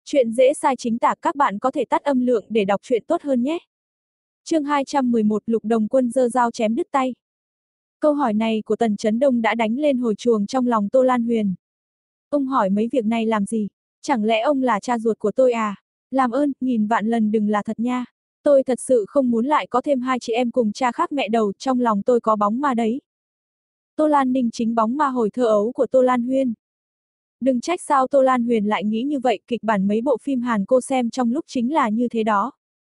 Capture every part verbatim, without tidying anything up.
Chuyện dễ sai chính tả, các bạn có thể tắt âm lượng để đọc truyện tốt hơn nhé. Chương hai trăm mười một, Lục Đồng Quân giơ dao chém đứt tay. Câu hỏi này của Tần Chấn Đông đã đánh lên hồi chuông trong lòng Tô Lan Huyền. Ông hỏi mấy việc này làm gì? Chẳng lẽ ông là cha ruột của tôi à? Làm ơn, nghìn vạn lần đừng là thật nha. Tôi thật sự không muốn lại có thêm hai chị em cùng cha khác mẹ đầu, trong lòng tôi có bóng ma đấy. Tô Lan Ninh chính bóng ma hồi thơ ấu của Tô Lan Huyên. Đừng trách sao Tô Lan Huyền lại nghĩ như vậy, kịch bản mấy bộ phim Hàn cô xem trong lúc chính là như thế đó.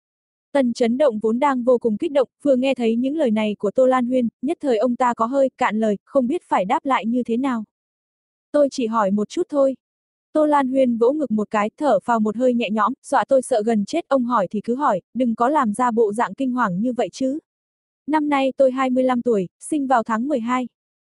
Tần Chấn Động vốn đang vô cùng kích động, vừa nghe thấy những lời này của Tô Lan Huyên, nhất thời ông ta có hơi cạn lời, không biết phải đáp lại như thế nào. Tôi chỉ hỏi một chút thôi. Tô Lan Huyên vỗ ngực một cái, thở phào một hơi nhẹ nhõm, dọa tôi sợ gần chết, ông hỏi thì cứ hỏi, đừng có làm ra bộ dạng kinh hoàng như vậy chứ. Năm nay tôi hai mươi lăm tuổi, sinh vào tháng mười hai.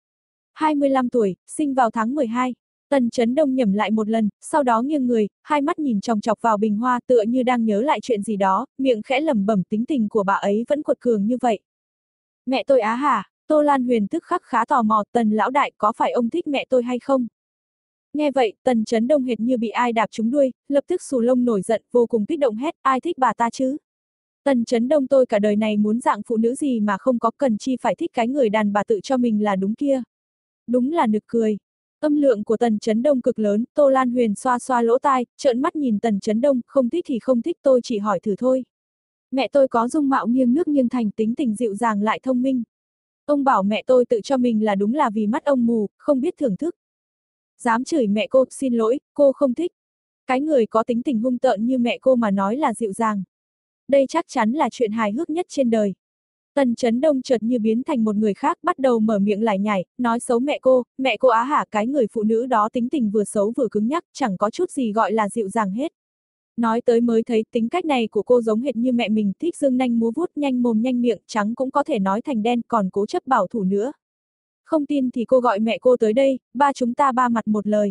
hai mươi lăm tuổi, sinh vào tháng mười hai. Tần Chấn Đông nhẩm lại một lần, sau đó nghiêng người, hai mắt nhìn chòng chọc vào bình hoa tựa như đang nhớ lại chuyện gì đó, miệng khẽ lẩm bẩm tính tình của bà ấy vẫn cuột cường như vậy. Mẹ tôi á hả? Tô Lan Huyền tức khắc khá tò mò, Tần lão đại có phải ông thích mẹ tôi hay không? Nghe vậy, Tần Chấn Đông hệt như bị ai đạp trúng đuôi, lập tức xù lông nổi giận, vô cùng kích động hét, ai thích bà ta chứ? Tần Chấn Đông tôi cả đời này muốn dạng phụ nữ gì mà không có, cần chi phải thích cái người đàn bà tự cho mình là đúng kia. Đúng là nực cười. Âm lượng của Tần Chấn Đông cực lớn, Tô Lan Huyền xoa xoa lỗ tai, trợn mắt nhìn Tần Chấn Đông, không thích thì không thích, tôi chỉ hỏi thử thôi. Mẹ tôi có dung mạo nghiêng nước nghiêng thành, tính tình dịu dàng lại thông minh. Ông bảo mẹ tôi tự cho mình là đúng là vì mắt ông mù, không biết thưởng thức. Dám chửi mẹ cô, xin lỗi, cô không thích. Cái người có tính tình hung tợn như mẹ cô mà nói là dịu dàng. Đây chắc chắn là chuyện hài hước nhất trên đời. Tần Chấn Đông chợt như biến thành một người khác, bắt đầu mở miệng lải nhải, nói xấu mẹ cô, mẹ cô á hả, cái người phụ nữ đó tính tình vừa xấu vừa cứng nhắc, chẳng có chút gì gọi là dịu dàng hết. Nói tới mới thấy tính cách này của cô giống hệt như mẹ mình, thích dương nanh múa vuốt, nhanh mồm nhanh miệng, trắng cũng có thể nói thành đen, còn cố chấp bảo thủ nữa. Không tin thì cô gọi mẹ cô tới đây, ba chúng ta ba mặt một lời.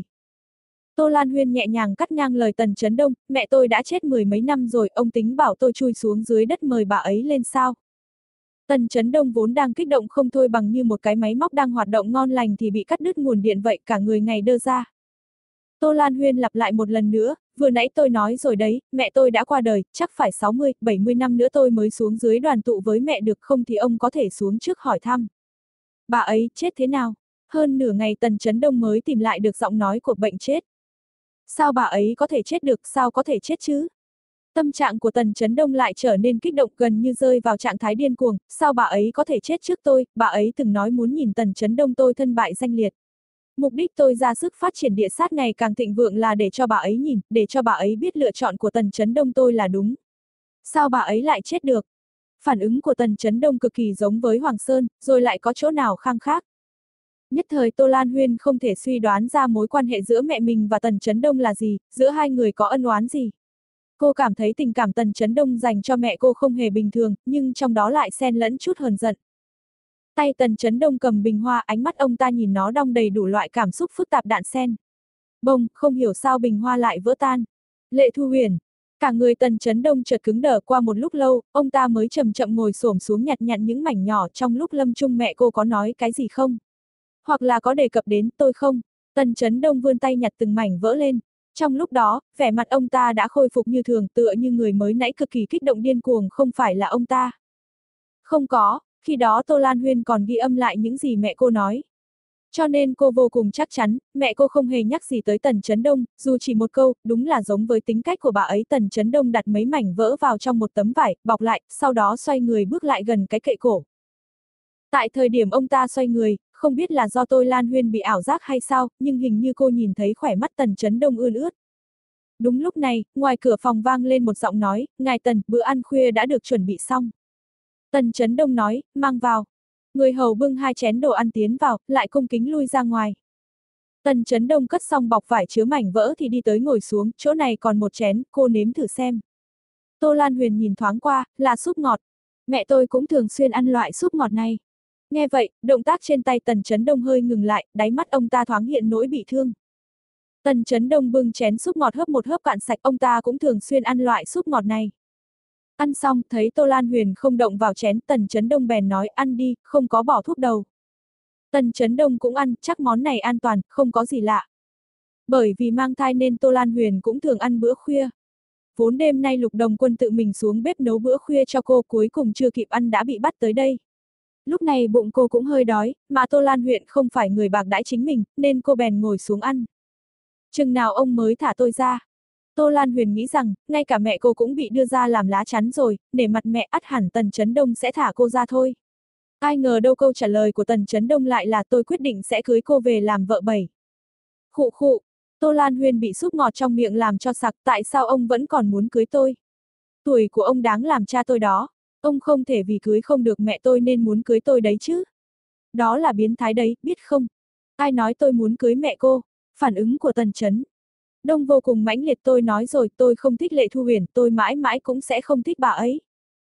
Tô Lan Huyên nhẹ nhàng cắt ngang lời Tần Chấn Đông, mẹ tôi đã chết mười mấy năm rồi, ông tính bảo tôi chui xuống dưới đất mời bà ấy lên sao? Tần Chấn Đông vốn đang kích động không thôi bằng như một cái máy móc đang hoạt động ngon lành thì bị cắt đứt nguồn điện vậy, cả người ngày đơ ra. Tô Lan Huyên lặp lại một lần nữa, vừa nãy tôi nói rồi đấy, mẹ tôi đã qua đời, chắc phải sáu mươi, bảy mươi năm nữa tôi mới xuống dưới đoàn tụ với mẹ được, không thì ông có thể xuống trước hỏi thăm. Bà ấy chết thế nào? Hơn nửa ngày Tần Chấn Đông mới tìm lại được giọng nói của bệnh chết. Sao bà ấy có thể chết được, sao có thể chết chứ? Tâm trạng của Tần Chấn Đông lại trở nên kích động, gần như rơi vào trạng thái điên cuồng, sao bà ấy có thể chết trước tôi, bà ấy từng nói muốn nhìn Tần Chấn Đông tôi thân bại danh liệt. Mục đích tôi ra sức phát triển địa sát ngày càng thịnh vượng là để cho bà ấy nhìn, để cho bà ấy biết lựa chọn của Tần Chấn Đông tôi là đúng. Sao bà ấy lại chết được? Phản ứng của Tần Chấn Đông cực kỳ giống với Hoàng Sơn, rồi lại có chỗ nào khang khác. Nhất thời Tô Lan Huyên không thể suy đoán ra mối quan hệ giữa mẹ mình và Tần Chấn Đông là gì, giữa hai người có ân oán gì. Cô cảm thấy tình cảm Tần Chấn Đông dành cho mẹ cô không hề bình thường, nhưng trong đó lại xen lẫn chút hờn giận. Tay Tần Chấn Đông cầm bình hoa, ánh mắt ông ta nhìn nó đong đầy đủ loại cảm xúc phức tạp đan xen. Bông, không hiểu sao bình hoa lại vỡ tan. Lệ Thu Huyền. Cả người Tần Chấn Đông chợt cứng đờ, qua một lúc lâu, ông ta mới chậm chậm ngồi xổm xuống nhặt nhặt những mảnh nhỏ, trong lúc lâm chung mẹ cô có nói cái gì không? Hoặc là có đề cập đến tôi không? Tần Chấn Đông vươn tay nhặt từng mảnh vỡ lên. Trong lúc đó, vẻ mặt ông ta đã khôi phục như thường, tựa như người mới nãy cực kỳ kích động điên cuồng không phải là ông ta. Không có, khi đó Tô Lan Huyên còn ghi âm lại những gì mẹ cô nói. Cho nên cô vô cùng chắc chắn, mẹ cô không hề nhắc gì tới Tần Chấn Đông, dù chỉ một câu, đúng là giống với tính cách của bà ấy. Tần Chấn Đông đặt mấy mảnh vỡ vào trong một tấm vải, bọc lại, sau đó xoay người bước lại gần cái kệ cổ. Tại thời điểm ông ta xoay người, không biết là do Tô Lan Huyên bị ảo giác hay sao, nhưng hình như cô nhìn thấy khỏe mắt Tần Chấn Đông ươn ướt. Đúng lúc này, ngoài cửa phòng vang lên một giọng nói, ngài Tần, bữa ăn khuya đã được chuẩn bị xong. Tần Chấn Đông nói, mang vào. Người hầu bưng hai chén đồ ăn tiến vào, lại cung kính lui ra ngoài. Tần Chấn Đông cất xong bọc vải chứa mảnh vỡ thì đi tới ngồi xuống, chỗ này còn một chén, cô nếm thử xem. Tô Lan Huyền nhìn thoáng qua, là súp ngọt. Mẹ tôi cũng thường xuyên ăn loại súp ngọt này. Nghe vậy, động tác trên tay Tần Chấn Đông hơi ngừng lại, đáy mắt ông ta thoáng hiện nỗi bị thương. Tần Chấn Đông bưng chén súp ngọt hớp một hớp cạn sạch, ông ta cũng thường xuyên ăn loại súp ngọt này. Ăn xong, thấy Tô Lan Huyền không động vào chén, Tần Chấn Đông bèn nói, ăn đi, không có bỏ thuốc đầu. Tần Chấn Đông cũng ăn, chắc món này an toàn, không có gì lạ. Bởi vì mang thai nên Tô Lan Huyền cũng thường ăn bữa khuya. Vốn đêm nay Lục Đồng Quân tự mình xuống bếp nấu bữa khuya cho cô, cuối cùng chưa kịp ăn đã bị bắt tới đây. Lúc này bụng cô cũng hơi đói, mà Tô Lan Huyền không phải người bạc đãi chính mình, nên cô bèn ngồi xuống ăn. Chừng nào ông mới thả tôi ra? Tô Lan Huyền nghĩ rằng, ngay cả mẹ cô cũng bị đưa ra làm lá chắn rồi, để mặt mẹ ắt hẳn Tần Chấn Đông sẽ thả cô ra thôi. Ai ngờ đâu câu trả lời của Tần Chấn Đông lại là tôi quyết định sẽ cưới cô về làm vợ bảy. Khụ khụ, Tô Lan Huyền bị súp ngọt trong miệng làm cho sặc, tại sao ông vẫn còn muốn cưới tôi? Tuổi của ông đáng làm cha tôi đó, ông không thể vì cưới không được mẹ tôi nên muốn cưới tôi đấy chứ. Đó là biến thái đấy, biết không? Ai nói tôi muốn cưới mẹ cô? Phản ứng của Tần Chấn Đông vô cùng mãnh liệt, tôi nói rồi, tôi không thích Lệ Thu Huyền, tôi mãi mãi cũng sẽ không thích bà ấy.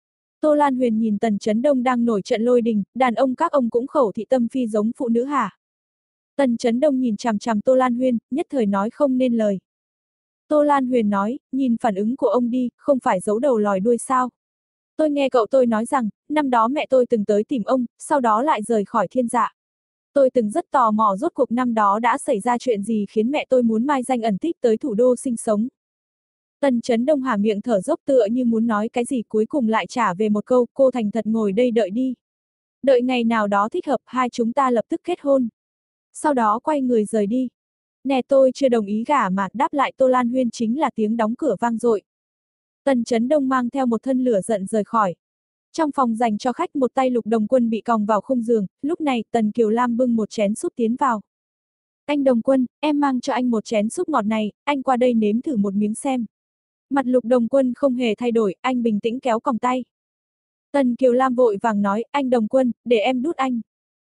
Tô Lan Huyền nhìn Tần Chấn Đông đang nổi trận lôi đình, đàn ông các ông cũng khẩu thị tâm phi giống phụ nữ hả? Tần Chấn Đông nhìn chằm chằm Tô Lan Huyền, nhất thời nói không nên lời. Tô Lan Huyền nói, nhìn phản ứng của ông đi, không phải giấu đầu lòi đuôi sao? Tôi nghe cậu tôi nói rằng, năm đó mẹ tôi từng tới tìm ông, sau đó lại rời khỏi thiên dạ. Tôi từng rất tò mò rốt cuộc năm đó đã xảy ra chuyện gì khiến mẹ tôi muốn mai danh ẩn tích tới thủ đô sinh sống. Tần Chấn Đông há miệng thở dốc tựa như muốn nói cái gì, cuối cùng lại trả về một câu, cô thành thật ngồi đây đợi đi. Đợi ngày nào đó thích hợp, hai chúng ta lập tức kết hôn. Sau đó quay người rời đi. Nè, tôi chưa đồng ý gả mà, đáp lại Tô Lan Huyền chính là tiếng đóng cửa vang dội. Tần Chấn Đông mang theo một thân lửa giận rời khỏi. Trong phòng dành cho khách, một tay Lục Đồng Quân bị còng vào khung giường, lúc này Tần Kiều Lam bưng một chén súp tiến vào. Anh Đồng Quân, em mang cho anh một chén súp ngọt này, anh qua đây nếm thử một miếng xem. Mặt Lục Đồng Quân không hề thay đổi, anh bình tĩnh kéo còng tay. Tần Kiều Lam vội vàng nói, anh Đồng Quân, để em đút anh.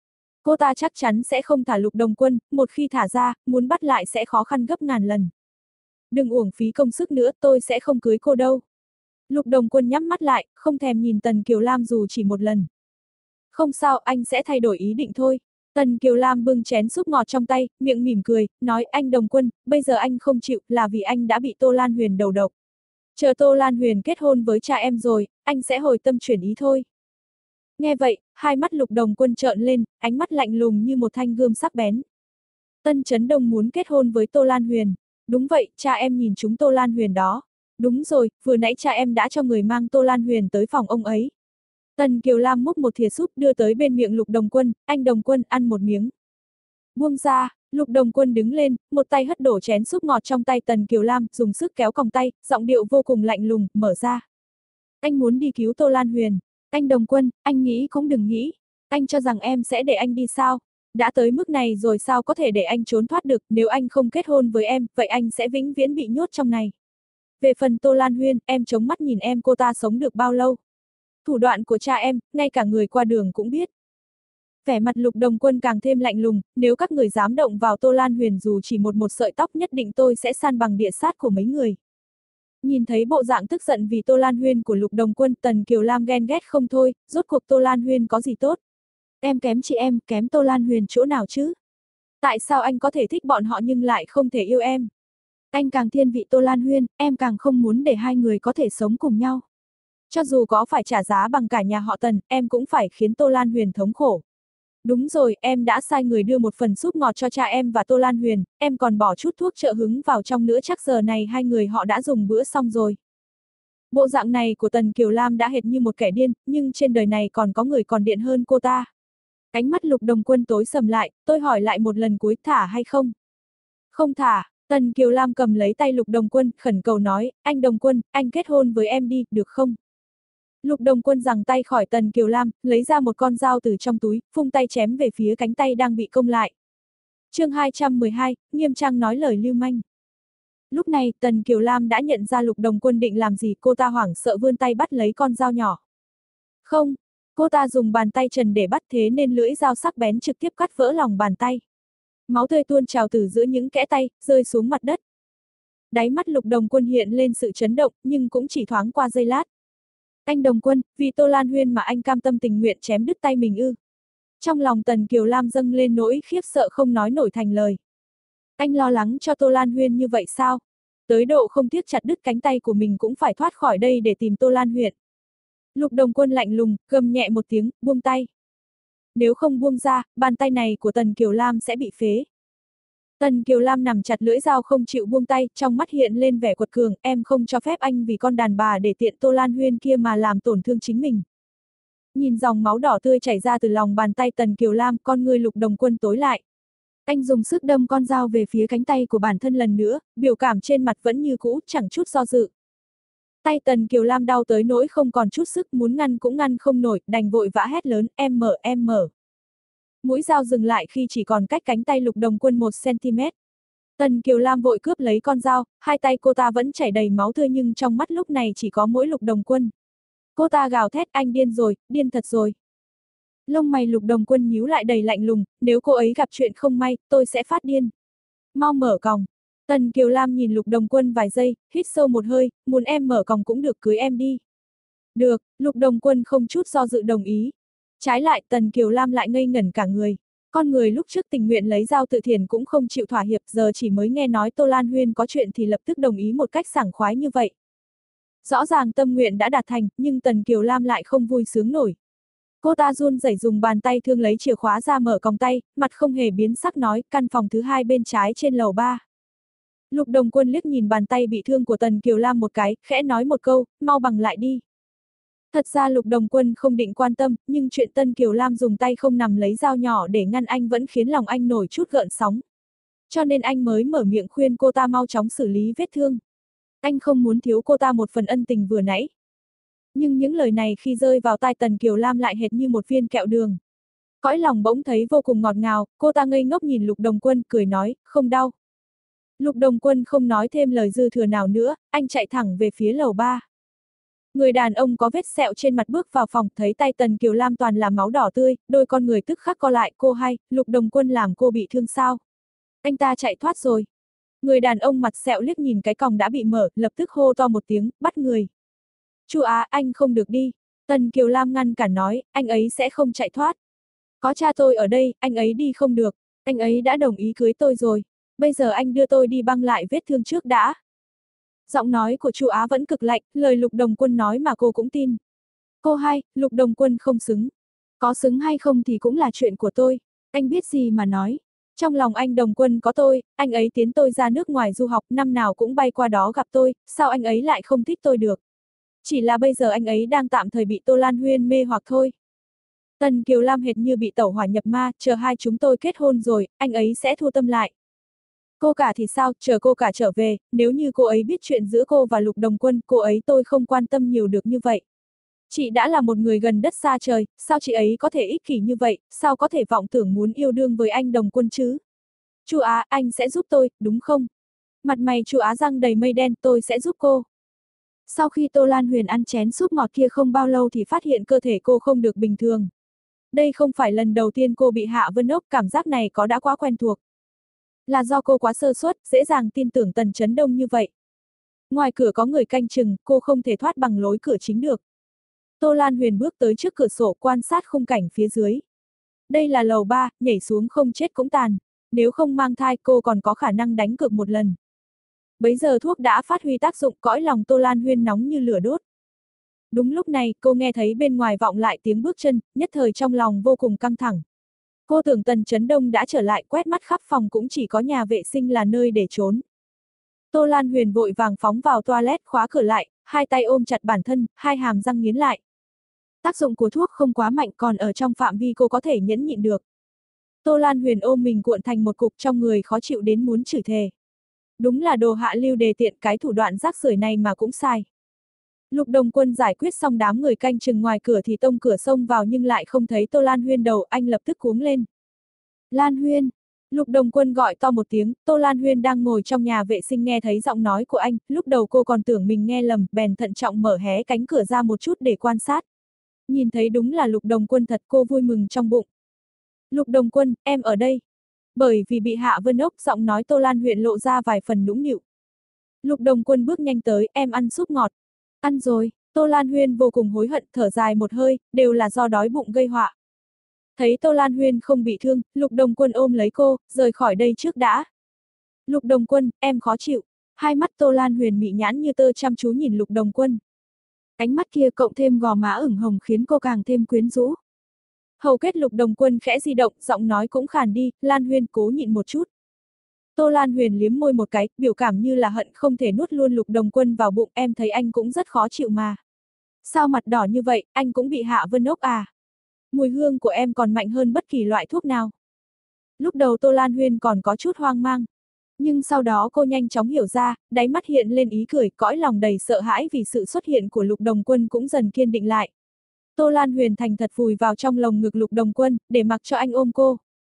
Cô ta chắc chắn sẽ không thả Lục Đồng Quân, một khi thả ra, muốn bắt lại sẽ khó khăn gấp ngàn lần. Đừng uổng phí công sức nữa, tôi sẽ không cưới cô đâu. Lục Đồng Quân nhắm mắt lại, không thèm nhìn Tần Kiều Lam dù chỉ một lần. Không sao, anh sẽ thay đổi ý định thôi. Tần Kiều Lam bưng chén súp ngọt trong tay, miệng mỉm cười, nói anh Đồng Quân, bây giờ anh không chịu là vì anh đã bị Tô Lan Huyền đầu độc. Chờ Tô Lan Huyền kết hôn với cha em rồi, anh sẽ hồi tâm chuyển ý thôi. Nghe vậy, hai mắt Lục Đồng Quân trợn lên, ánh mắt lạnh lùng như một thanh gươm sắc bén. Tần Chấn Đông muốn kết hôn với Tô Lan Huyền. Đúng vậy, cha em nhìn chúng Tô Lan Huyền đó. Đúng rồi, vừa nãy cha em đã cho người mang Tô Lan Huyền tới phòng ông ấy. Tần Kiều Lam múc một thìa súp đưa tới bên miệng Lục Đồng Quân, anh Đồng Quân ăn một miếng. Buông ra, Lục Đồng Quân đứng lên, một tay hất đổ chén súp ngọt trong tay Tần Kiều Lam, dùng sức kéo còng tay, giọng điệu vô cùng lạnh lùng, mở ra. Anh muốn đi cứu Tô Lan Huyền. Anh Đồng Quân, anh nghĩ cũng đừng nghĩ. Anh cho rằng em sẽ để anh đi sao? Đã tới mức này rồi sao có thể để anh trốn thoát được, nếu anh không kết hôn với em, vậy anh sẽ vĩnh viễn bị nhốt trong này. Về phần Tô Lan Huyền, em chống mắt nhìn em cô ta sống được bao lâu. Thủ đoạn của cha em, ngay cả người qua đường cũng biết. Vẻ mặt Lục Đồng Quân càng thêm lạnh lùng, nếu các người dám động vào Tô Lan Huyền dù chỉ một một sợi tóc nhất định tôi sẽ san bằng địa sát của mấy người. Nhìn thấy bộ dạng tức giận vì Tô Lan Huyền của Lục Đồng Quân, Tần Kiều Lam ghen ghét không thôi, rốt cuộc Tô Lan Huyền có gì tốt? Em kém chị em, kém Tô Lan Huyền chỗ nào chứ? Tại sao anh có thể thích bọn họ nhưng lại không thể yêu em? Anh càng thiên vị Tô Lan Huyền, em càng không muốn để hai người có thể sống cùng nhau. Cho dù có phải trả giá bằng cả nhà họ Tần, em cũng phải khiến Tô Lan Huyền thống khổ. Đúng rồi, em đã sai người đưa một phần súp ngọt cho cha em và Tô Lan Huyền, em còn bỏ chút thuốc trợ hứng vào trong nữa, chắc giờ này hai người họ đã dùng bữa xong rồi. Bộ dạng này của Tần Kiều Lam đã hệt như một kẻ điên, nhưng trên đời này còn có người còn điên hơn cô ta. Ánh mắt Lục Đồng Quân tối sầm lại, tôi hỏi lại một lần cuối, thả hay không? Không thả. Tần Kiều Lam cầm lấy tay Lục Đồng Quân, khẩn cầu nói, anh Đồng Quân, anh kết hôn với em đi, được không? Lục Đồng Quân giằng tay khỏi Tần Kiều Lam, lấy ra một con dao từ trong túi, phung tay chém về phía cánh tay đang bị cong lại. Chương hai trăm mười hai, nghiêm trang nói lời lưu manh. Lúc này, Tần Kiều Lam đã nhận ra Lục Đồng Quân định làm gì, cô ta hoảng sợ vươn tay bắt lấy con dao nhỏ. Không, cô ta dùng bàn tay trần để bắt, thế nên lưỡi dao sắc bén trực tiếp cắt vỡ lòng bàn tay. Máu tươi tuôn trào từ giữa những kẽ tay, rơi xuống mặt đất. Đáy mắt Lục Đồng Quân hiện lên sự chấn động, nhưng cũng chỉ thoáng qua giây lát. Anh Đồng Quân, vì Tô Lan Huyền mà anh cam tâm tình nguyện chém đứt tay mình ư? Trong lòng Tần Kiều Lam dâng lên nỗi khiếp sợ không nói nổi thành lời. Anh lo lắng cho Tô Lan Huyền như vậy sao? Tới độ không tiếc chặt đứt cánh tay của mình cũng phải thoát khỏi đây để tìm Tô Lan Huyền. Lục Đồng Quân lạnh lùng, gầm nhẹ một tiếng, buông tay. Nếu không buông ra, bàn tay này của Tần Kiều Lam sẽ bị phế. Tần Kiều Lam nằm chặt lưỡi dao không chịu buông tay, trong mắt hiện lên vẻ quật cường, em không cho phép anh vì con đàn bà để tiện Tô Lan Huyên kia mà làm tổn thương chính mình. Nhìn dòng máu đỏ tươi chảy ra từ lòng bàn tay Tần Kiều Lam, con người Lục Đồng Quân tối lại. Anh dùng sức đâm con dao về phía cánh tay của bản thân lần nữa, biểu cảm trên mặt vẫn như cũ, chẳng chút do dự. Tay Tần Kiều Lam đau tới nỗi không còn chút sức, muốn ngăn cũng ngăn không nổi, đành vội vã hét lớn, em mở, em mở. Mũi dao dừng lại khi chỉ còn cách cánh tay Lục Đồng Quân một xăng-ti-mét. Tần Kiều Lam vội cướp lấy con dao, hai tay cô ta vẫn chảy đầy máu tươi nhưng trong mắt lúc này chỉ có mỗi Lục Đồng Quân. Cô ta gào thét, anh điên rồi, điên thật rồi. Lông mày Lục Đồng Quân nhíu lại đầy lạnh lùng, nếu cô ấy gặp chuyện không may, tôi sẽ phát điên. Mau mở còng. Tần Kiều Lam nhìn Lục Đồng Quân vài giây, hít sâu một hơi, muốn em mở còng cũng được, cưới em đi. Được, Lục Đồng Quân không chút do dự đồng ý. Trái lại, Tần Kiều Lam lại ngây ngẩn cả người. Con người lúc trước tình nguyện lấy dao tự thiền cũng không chịu thỏa hiệp, giờ chỉ mới nghe nói Tô Lan Huyên có chuyện thì lập tức đồng ý một cách sảng khoái như vậy. Rõ ràng tâm nguyện đã đạt thành, nhưng Tần Kiều Lam lại không vui sướng nổi. Cô ta run rẩy dùng bàn tay thương lấy chìa khóa ra mở còng tay, mặt không hề biến sắc nói, căn phòng thứ hai bên trái trên lầu ba. Lục Đồng Quân liếc nhìn bàn tay bị thương của Tần Kiều Lam một cái, khẽ nói một câu, mau bằng lại đi. Thật ra Lục Đồng Quân không định quan tâm, nhưng chuyện Tần Kiều Lam dùng tay không nằm lấy dao nhỏ để ngăn anh vẫn khiến lòng anh nổi chút gợn sóng. Cho nên anh mới mở miệng khuyên cô ta mau chóng xử lý vết thương. Anh không muốn thiếu cô ta một phần ân tình vừa nãy. Nhưng những lời này khi rơi vào tai Tần Kiều Lam lại hệt như một viên kẹo đường. Cõi lòng bỗng thấy vô cùng ngọt ngào, cô ta ngây ngốc nhìn Lục Đồng Quân, cười nói, không đau. Lục Đồng Quân không nói thêm lời dư thừa nào nữa, anh chạy thẳng về phía lầu ba. Người đàn ông có vết sẹo trên mặt bước vào phòng, thấy tay Tần Kiều Lam toàn là máu đỏ tươi, đôi con người tức khắc co lại, cô hai, Lục Đồng Quân làm cô bị thương sao? Anh ta chạy thoát rồi. Người đàn ông mặt sẹo liếc nhìn cái còng đã bị mở, lập tức hô to một tiếng, bắt người. Chu Á, anh không được đi. Tần Kiều Lam ngăn cản nói, anh ấy sẽ không chạy thoát. Có cha tôi ở đây, anh ấy đi không được. Anh ấy đã đồng ý cưới tôi rồi. Bây giờ anh đưa tôi đi băng lại vết thương trước đã. Giọng nói của Chu Á vẫn cực lạnh, lời Lục Đồng Quân nói mà cô cũng tin. Cô hai, Lục Đồng Quân không xứng. Có xứng hay không thì cũng là chuyện của tôi. Anh biết gì mà nói. Trong lòng anh Đồng Quân có tôi, anh ấy tiến tôi ra nước ngoài du học, năm nào cũng bay qua đó gặp tôi, sao anh ấy lại không thích tôi được. Chỉ là bây giờ anh ấy đang tạm thời bị Tô Lan Huyên mê hoặc thôi. Tần Kiều Lam hệt như bị tẩu hỏa nhập ma, chờ hai chúng tôi kết hôn rồi, anh ấy sẽ thu tâm lại. Cô cả thì sao, chờ cô cả trở về, nếu như cô ấy biết chuyện giữa cô và Lục Đồng Quân, cô ấy tôi không quan tâm nhiều được như vậy. Chị đã là một người gần đất xa trời, sao chị ấy có thể ích kỷ như vậy, sao có thể vọng tưởng muốn yêu đương với anh Đồng Quân chứ? Chu Á, anh sẽ giúp tôi, đúng không? Mặt mày Chu Á răng đầy mây đen, tôi sẽ giúp cô. Sau khi Tô Lan Huyền ăn chén súp ngọt kia không bao lâu thì phát hiện cơ thể cô không được bình thường. Đây không phải lần đầu tiên cô bị Hạ Vân Ốc, cảm giác này có đã quá quen thuộc. Là do cô quá sơ suất, dễ dàng tin tưởng Tần Chấn Đông như vậy. Ngoài cửa có người canh chừng, cô không thể thoát bằng lối cửa chính được. Tô Lan Huyền bước tới trước cửa sổ quan sát khung cảnh phía dưới. Đây là lầu ba, nhảy xuống không chết cũng tàn. Nếu không mang thai cô còn có khả năng đánh cược một lần. Bấy giờ thuốc đã phát huy tác dụng, cõi lòng Tô Lan Huyên nóng như lửa đốt. Đúng lúc này, cô nghe thấy bên ngoài vọng lại tiếng bước chân, nhất thời trong lòng vô cùng căng thẳng. Cô tưởng Tần Chấn Đông đã trở lại, quét mắt khắp phòng cũng chỉ có nhà vệ sinh là nơi để trốn. Tô Lan Huyền vội vàng phóng vào toilet, khóa cửa lại, hai tay ôm chặt bản thân, hai hàm răng nghiến lại. Tác dụng của thuốc không quá mạnh, còn ở trong phạm vi cô có thể nhẫn nhịn được. Tô Lan Huyền ôm mình cuộn thành một cục, trong người khó chịu đến muốn chửi thề. Đúng là đồ hạ lưu đề tiện, cái thủ đoạn rác rưởi này mà cũng sai. Lục Đồng Quân giải quyết xong đám người canh chừng ngoài cửa thì tông cửa xông vào nhưng lại không thấy Tô Lan Huyên đầu, anh lập tức cuống lên. Lan Huyên! Lục Đồng Quân gọi to một tiếng, Tô Lan Huyên đang ngồi trong nhà vệ sinh nghe thấy giọng nói của anh, lúc đầu cô còn tưởng mình nghe lầm, bèn thận trọng mở hé cánh cửa ra một chút để quan sát. Nhìn thấy đúng là Lục Đồng Quân thật, cô vui mừng trong bụng. Lục Đồng Quân, em ở đây. Bởi vì bị Hạ Vân Ốc, giọng nói Tô Lan Huyên lộ ra vài phần nũng nịu. Lục Đồng Quân bước nhanh tới, em ăn súp ngọt. Ăn rồi, Tô Lan Huyên vô cùng hối hận, thở dài một hơi, đều là do đói bụng gây họa. Thấy Tô Lan Huyên không bị thương, Lục Đồng Quân ôm lấy cô, rời khỏi đây trước đã. Lục Đồng Quân, em khó chịu. Hai mắt Tô Lan Huyền mị nhãn như tơ chăm chú nhìn Lục Đồng Quân. Ánh mắt kia cộng thêm gò má ửng hồng khiến cô càng thêm quyến rũ. Hầu kết Lục Đồng Quân khẽ di động, giọng nói cũng khàn đi, Lan Huyên cố nhịn một chút. Tô Lan Huyền liếm môi một cái, biểu cảm như là hận không thể nuốt luôn Lục Đồng Quân vào bụng, em thấy anh cũng rất khó chịu mà. Sao mặt đỏ như vậy, anh cũng bị Hạ Vân ốc à? Mùi hương của em còn mạnh hơn bất kỳ loại thuốc nào. Lúc đầu Tô Lan Huyền còn có chút hoang mang. Nhưng sau đó cô nhanh chóng hiểu ra, đáy mắt hiện lên ý cười, cõi lòng đầy sợ hãi vì sự xuất hiện của Lục Đồng Quân cũng dần kiên định lại. Tô Lan Huyền thành thật vùi vào trong lồng ngực Lục Đồng Quân, để mặc cho anh ôm cô.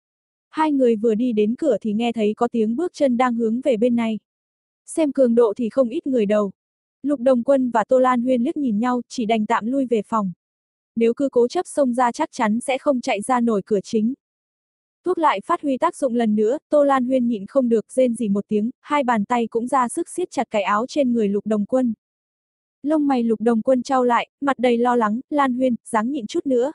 Hai người vừa đi đến cửa thì nghe thấy có tiếng bước chân đang hướng về bên này. Xem cường độ thì không ít người đầu. Lục Đồng Quân và Tô Lan Huyền liếc nhìn nhau, chỉ đành tạm lui về phòng. Nếu cứ cố chấp xông ra chắc chắn sẽ không chạy ra nổi cửa chính. Thuốc lại phát huy tác dụng lần nữa, Tô Lan Huyền nhịn không được rên rỉ một tiếng, hai bàn tay cũng ra sức siết chặt cái áo trên người Lục Đồng Quân. Lông mày Lục Đồng Quân trao lại, mặt đầy lo lắng, Lan Huyền, ráng nhịn chút nữa.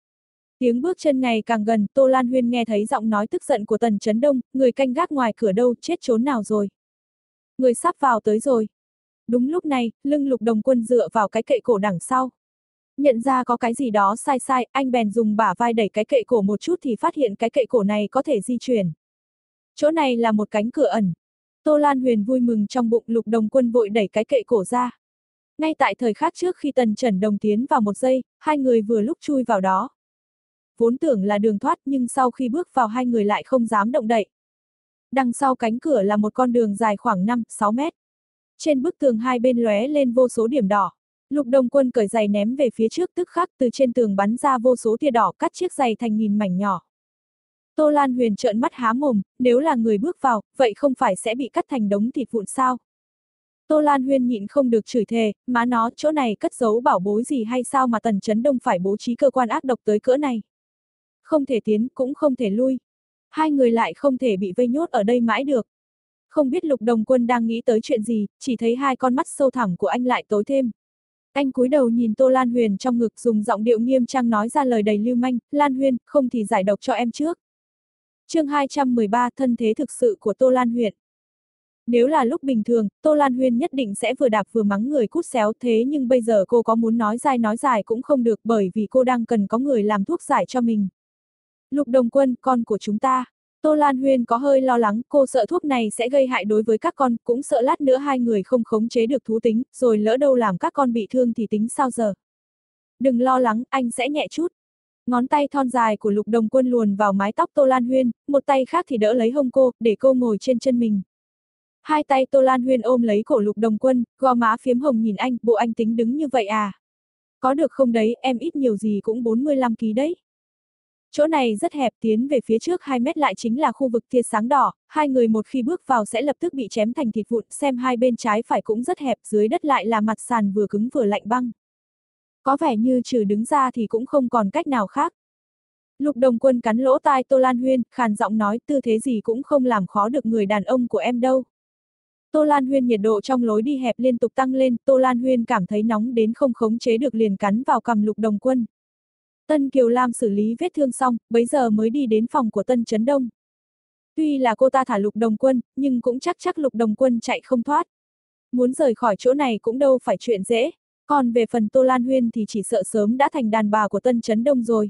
Tiếng bước chân ngày càng gần, Tô Lan Huyền nghe thấy giọng nói tức giận của Tần Chấn Đông, người canh gác ngoài cửa đâu, chết trốn nào rồi. Người sắp vào tới rồi. Đúng lúc này, lưng Lục Đồng Quân dựa vào cái kệ cổ đằng sau. Nhận ra có cái gì đó sai sai, anh bèn dùng bả vai đẩy cái kệ cổ một chút thì phát hiện cái kệ cổ này có thể di chuyển. Chỗ này là một cánh cửa ẩn. Tô Lan Huyền vui mừng trong bụng, Lục Đồng Quân vội đẩy cái kệ cổ ra. Ngay tại thời khắc trước khi Tần Chấn Đông tiến vào một giây, hai người vừa lúc chui vào đó. Vốn tưởng là đường thoát nhưng sau khi bước vào hai người lại không dám động đậy. Đằng sau cánh cửa là một con đường dài khoảng năm sáu mét. Trên bức tường hai bên lóe lên vô số điểm đỏ. Lục Đồng Quân cởi giày ném về phía trước, tức khắc từ trên tường bắn ra vô số tia đỏ cắt chiếc giày thành nghìn mảnh nhỏ. Tô Lan Huyền trợn mắt há mồm, nếu là người bước vào, vậy không phải sẽ bị cắt thành đống thịt vụn sao? Tô Lan Huyền nhịn không được chửi thề, má nó, chỗ này cất giấu bảo bối gì hay sao mà Tần Chấn Đông phải bố trí cơ quan ác độc tới cỡ này? Không thể tiến, cũng không thể lui. Hai người lại không thể bị vây nhốt ở đây mãi được. Không biết Lục Đồng Quân đang nghĩ tới chuyện gì, chỉ thấy hai con mắt sâu thẳm của anh lại tối thêm. Anh cúi đầu nhìn Tô Lan Huyền trong ngực, dùng giọng điệu nghiêm trang nói ra lời đầy lưu manh, Lan Huyền, không thì giải độc cho em trước. Chương hai trăm mười ba, thân thế thực sự của Tô Lan Huyền. Nếu là lúc bình thường, Tô Lan Huyền nhất định sẽ vừa đạp vừa mắng người cút xéo, thế nhưng bây giờ cô có muốn nói dai nói dài cũng không được bởi vì cô đang cần có người làm thuốc giải cho mình. Lục Đồng Quân, con của chúng ta. Tô Lan Huyền có hơi lo lắng, cô sợ thuốc này sẽ gây hại đối với các con, cũng sợ lát nữa hai người không khống chế được thú tính, rồi lỡ đâu làm các con bị thương thì tính sao giờ. Đừng lo lắng, anh sẽ nhẹ chút. Ngón tay thon dài của Lục Đồng Quân luồn vào mái tóc Tô Lan Huyền, một tay khác thì đỡ lấy hông cô, để cô ngồi trên chân mình. Hai tay Tô Lan Huyền ôm lấy cổ Lục Đồng Quân, gò má phiếm hồng nhìn anh, bộ anh tính đứng như vậy à? Có được không đấy, em ít nhiều gì cũng bốn mươi lăm ki lô gam đấy. Chỗ này rất hẹp, tiến về phía trước hai mét lại chính là khu vực tia sáng đỏ, hai người một khi bước vào sẽ lập tức bị chém thành thịt vụn, xem hai bên trái phải cũng rất hẹp, dưới đất lại là mặt sàn vừa cứng vừa lạnh băng. Có vẻ như trừ đứng ra thì cũng không còn cách nào khác. Lục Đồng Quân cắn lỗ tai Tô Lan Huyền, khàn giọng nói, tư thế gì cũng không làm khó được người đàn ông của em đâu. Tô Lan Huyền nhiệt độ trong lối đi hẹp liên tục tăng lên, Tô Lan Huyền cảm thấy nóng đến không khống chế được liền cắn vào cằm Lục Đồng Quân. Tân Kiều Lam xử lý vết thương xong, bấy giờ mới đi đến phòng của Tân Chấn Đông. Tuy là cô ta thả Lục Đồng Quân, nhưng cũng chắc chắc Lục Đồng Quân chạy không thoát. Muốn rời khỏi chỗ này cũng đâu phải chuyện dễ, còn về phần Tô Lan Huyền thì chỉ sợ sớm đã thành đàn bà của Tân Chấn Đông rồi.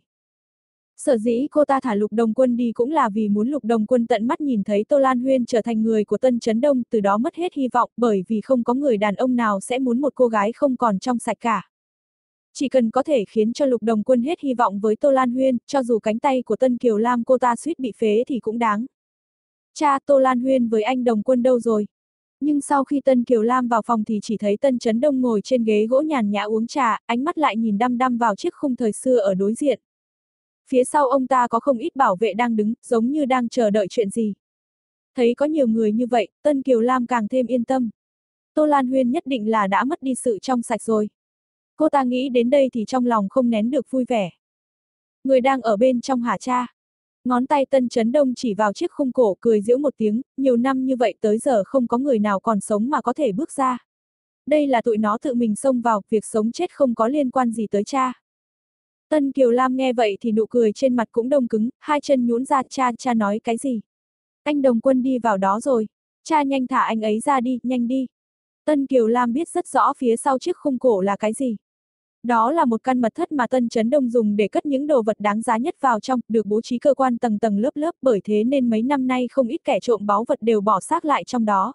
Sở dĩ cô ta thả Lục Đồng Quân đi cũng là vì muốn Lục Đồng Quân tận mắt nhìn thấy Tô Lan Huyền trở thành người của Tân Chấn Đông, từ đó mất hết hy vọng, bởi vì không có người đàn ông nào sẽ muốn một cô gái không còn trong sạch cả. Chỉ cần có thể khiến cho Lục Đồng Quân hết hy vọng với Tô Lan Huyền, cho dù cánh tay của Tân Kiều Lam cô ta suýt bị phế thì cũng đáng. Cha, Tô Lan Huyền với anh Đồng Quân đâu rồi? Nhưng sau khi Tân Kiều Lam vào phòng thì chỉ thấy Tân Chấn Đông ngồi trên ghế gỗ nhàn nhã uống trà, ánh mắt lại nhìn đăm đăm vào chiếc khung thời xưa ở đối diện. Phía sau ông ta có không ít bảo vệ đang đứng, giống như đang chờ đợi chuyện gì. Thấy có nhiều người như vậy, Tân Kiều Lam càng thêm yên tâm. Tô Lan Huyền nhất định là đã mất đi sự trong sạch rồi. Cô ta nghĩ đến đây thì trong lòng không nén được vui vẻ. Người đang ở bên trong hả cha? Ngón tay Tân Chấn Đông chỉ vào chiếc khung cổ cười giễu một tiếng, nhiều năm như vậy tới giờ không có người nào còn sống mà có thể bước ra. Đây là tụi nó tự mình xông vào, việc sống chết không có liên quan gì tới cha. Tân Kiều Lam nghe vậy thì nụ cười trên mặt cũng đông cứng, hai chân nhũn ra, cha, cha nói cái gì? Anh Đồng Quân đi vào đó rồi. Cha nhanh thả anh ấy ra đi, nhanh đi. Tân Kiều Lam biết rất rõ phía sau chiếc khung cổ là cái gì. Đó là một căn mật thất mà Tân Chấn Đông dùng để cất những đồ vật đáng giá nhất vào trong, được bố trí cơ quan tầng tầng lớp lớp, bởi thế nên mấy năm nay không ít kẻ trộm báu vật đều bỏ xác lại trong đó.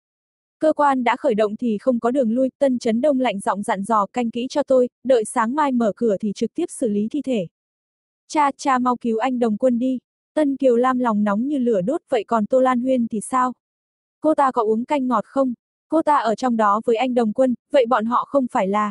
Cơ quan đã khởi động thì không có đường lui, Tân Chấn Đông lạnh giọng dặn dò, canh kỹ cho tôi, đợi sáng mai mở cửa thì trực tiếp xử lý thi thể. Cha, cha mau cứu anh Đồng Quân đi. Tân Kiều Lam lòng nóng như lửa đốt, vậy còn Tô Lan Huyên thì sao? Cô ta có uống canh ngọt không? Cô ta ở trong đó với anh Đồng Quân, vậy bọn họ không phải là...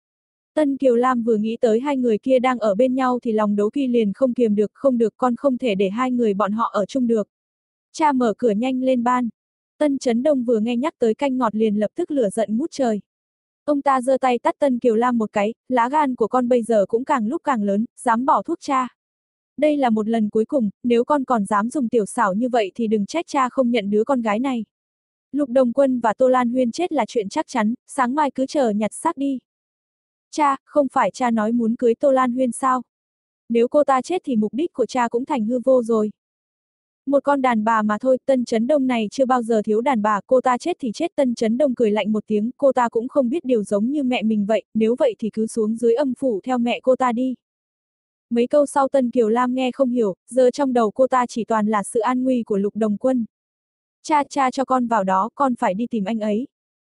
Tân Kiều Lam vừa nghĩ tới hai người kia đang ở bên nhau thì lòng đố kỵ liền không kiềm được, không được, con không thể để hai người bọn họ ở chung được. Cha mở cửa nhanh lên ban. Tân Chấn Đông vừa nghe nhắc tới canh ngọt liền lập tức lửa giận ngút trời. Ông ta giơ tay tát Tân Kiều Lam một cái, lá gan của con bây giờ cũng càng lúc càng lớn, dám bỏ thuốc cha. Đây là một lần cuối cùng, nếu con còn dám dùng tiểu xảo như vậy thì đừng trách cha không nhận đứa con gái này. Lục Đồng Quân và Tô Lan Huyên chết là chuyện chắc chắn, sáng mai cứ chờ nhặt xác đi. Cha, không phải cha nói muốn cưới Tô Lan Huyên sao? Nếu cô ta chết thì mục đích của cha cũng thành hư vô rồi. Một con đàn bà mà thôi, Tân Chấn Đông này chưa bao giờ thiếu đàn bà, cô ta chết thì chết. Tân Chấn Đông cười lạnh một tiếng, cô ta cũng không biết điều giống như mẹ mình vậy, nếu vậy thì cứ xuống dưới âm phủ theo mẹ cô ta đi. Mấy câu sau Tân Kiều Lam nghe không hiểu, giờ trong đầu cô ta chỉ toàn là sự an nguy của Lục Đồng Quân. Cha, cha cho con vào đó, con phải đi tìm anh ấy.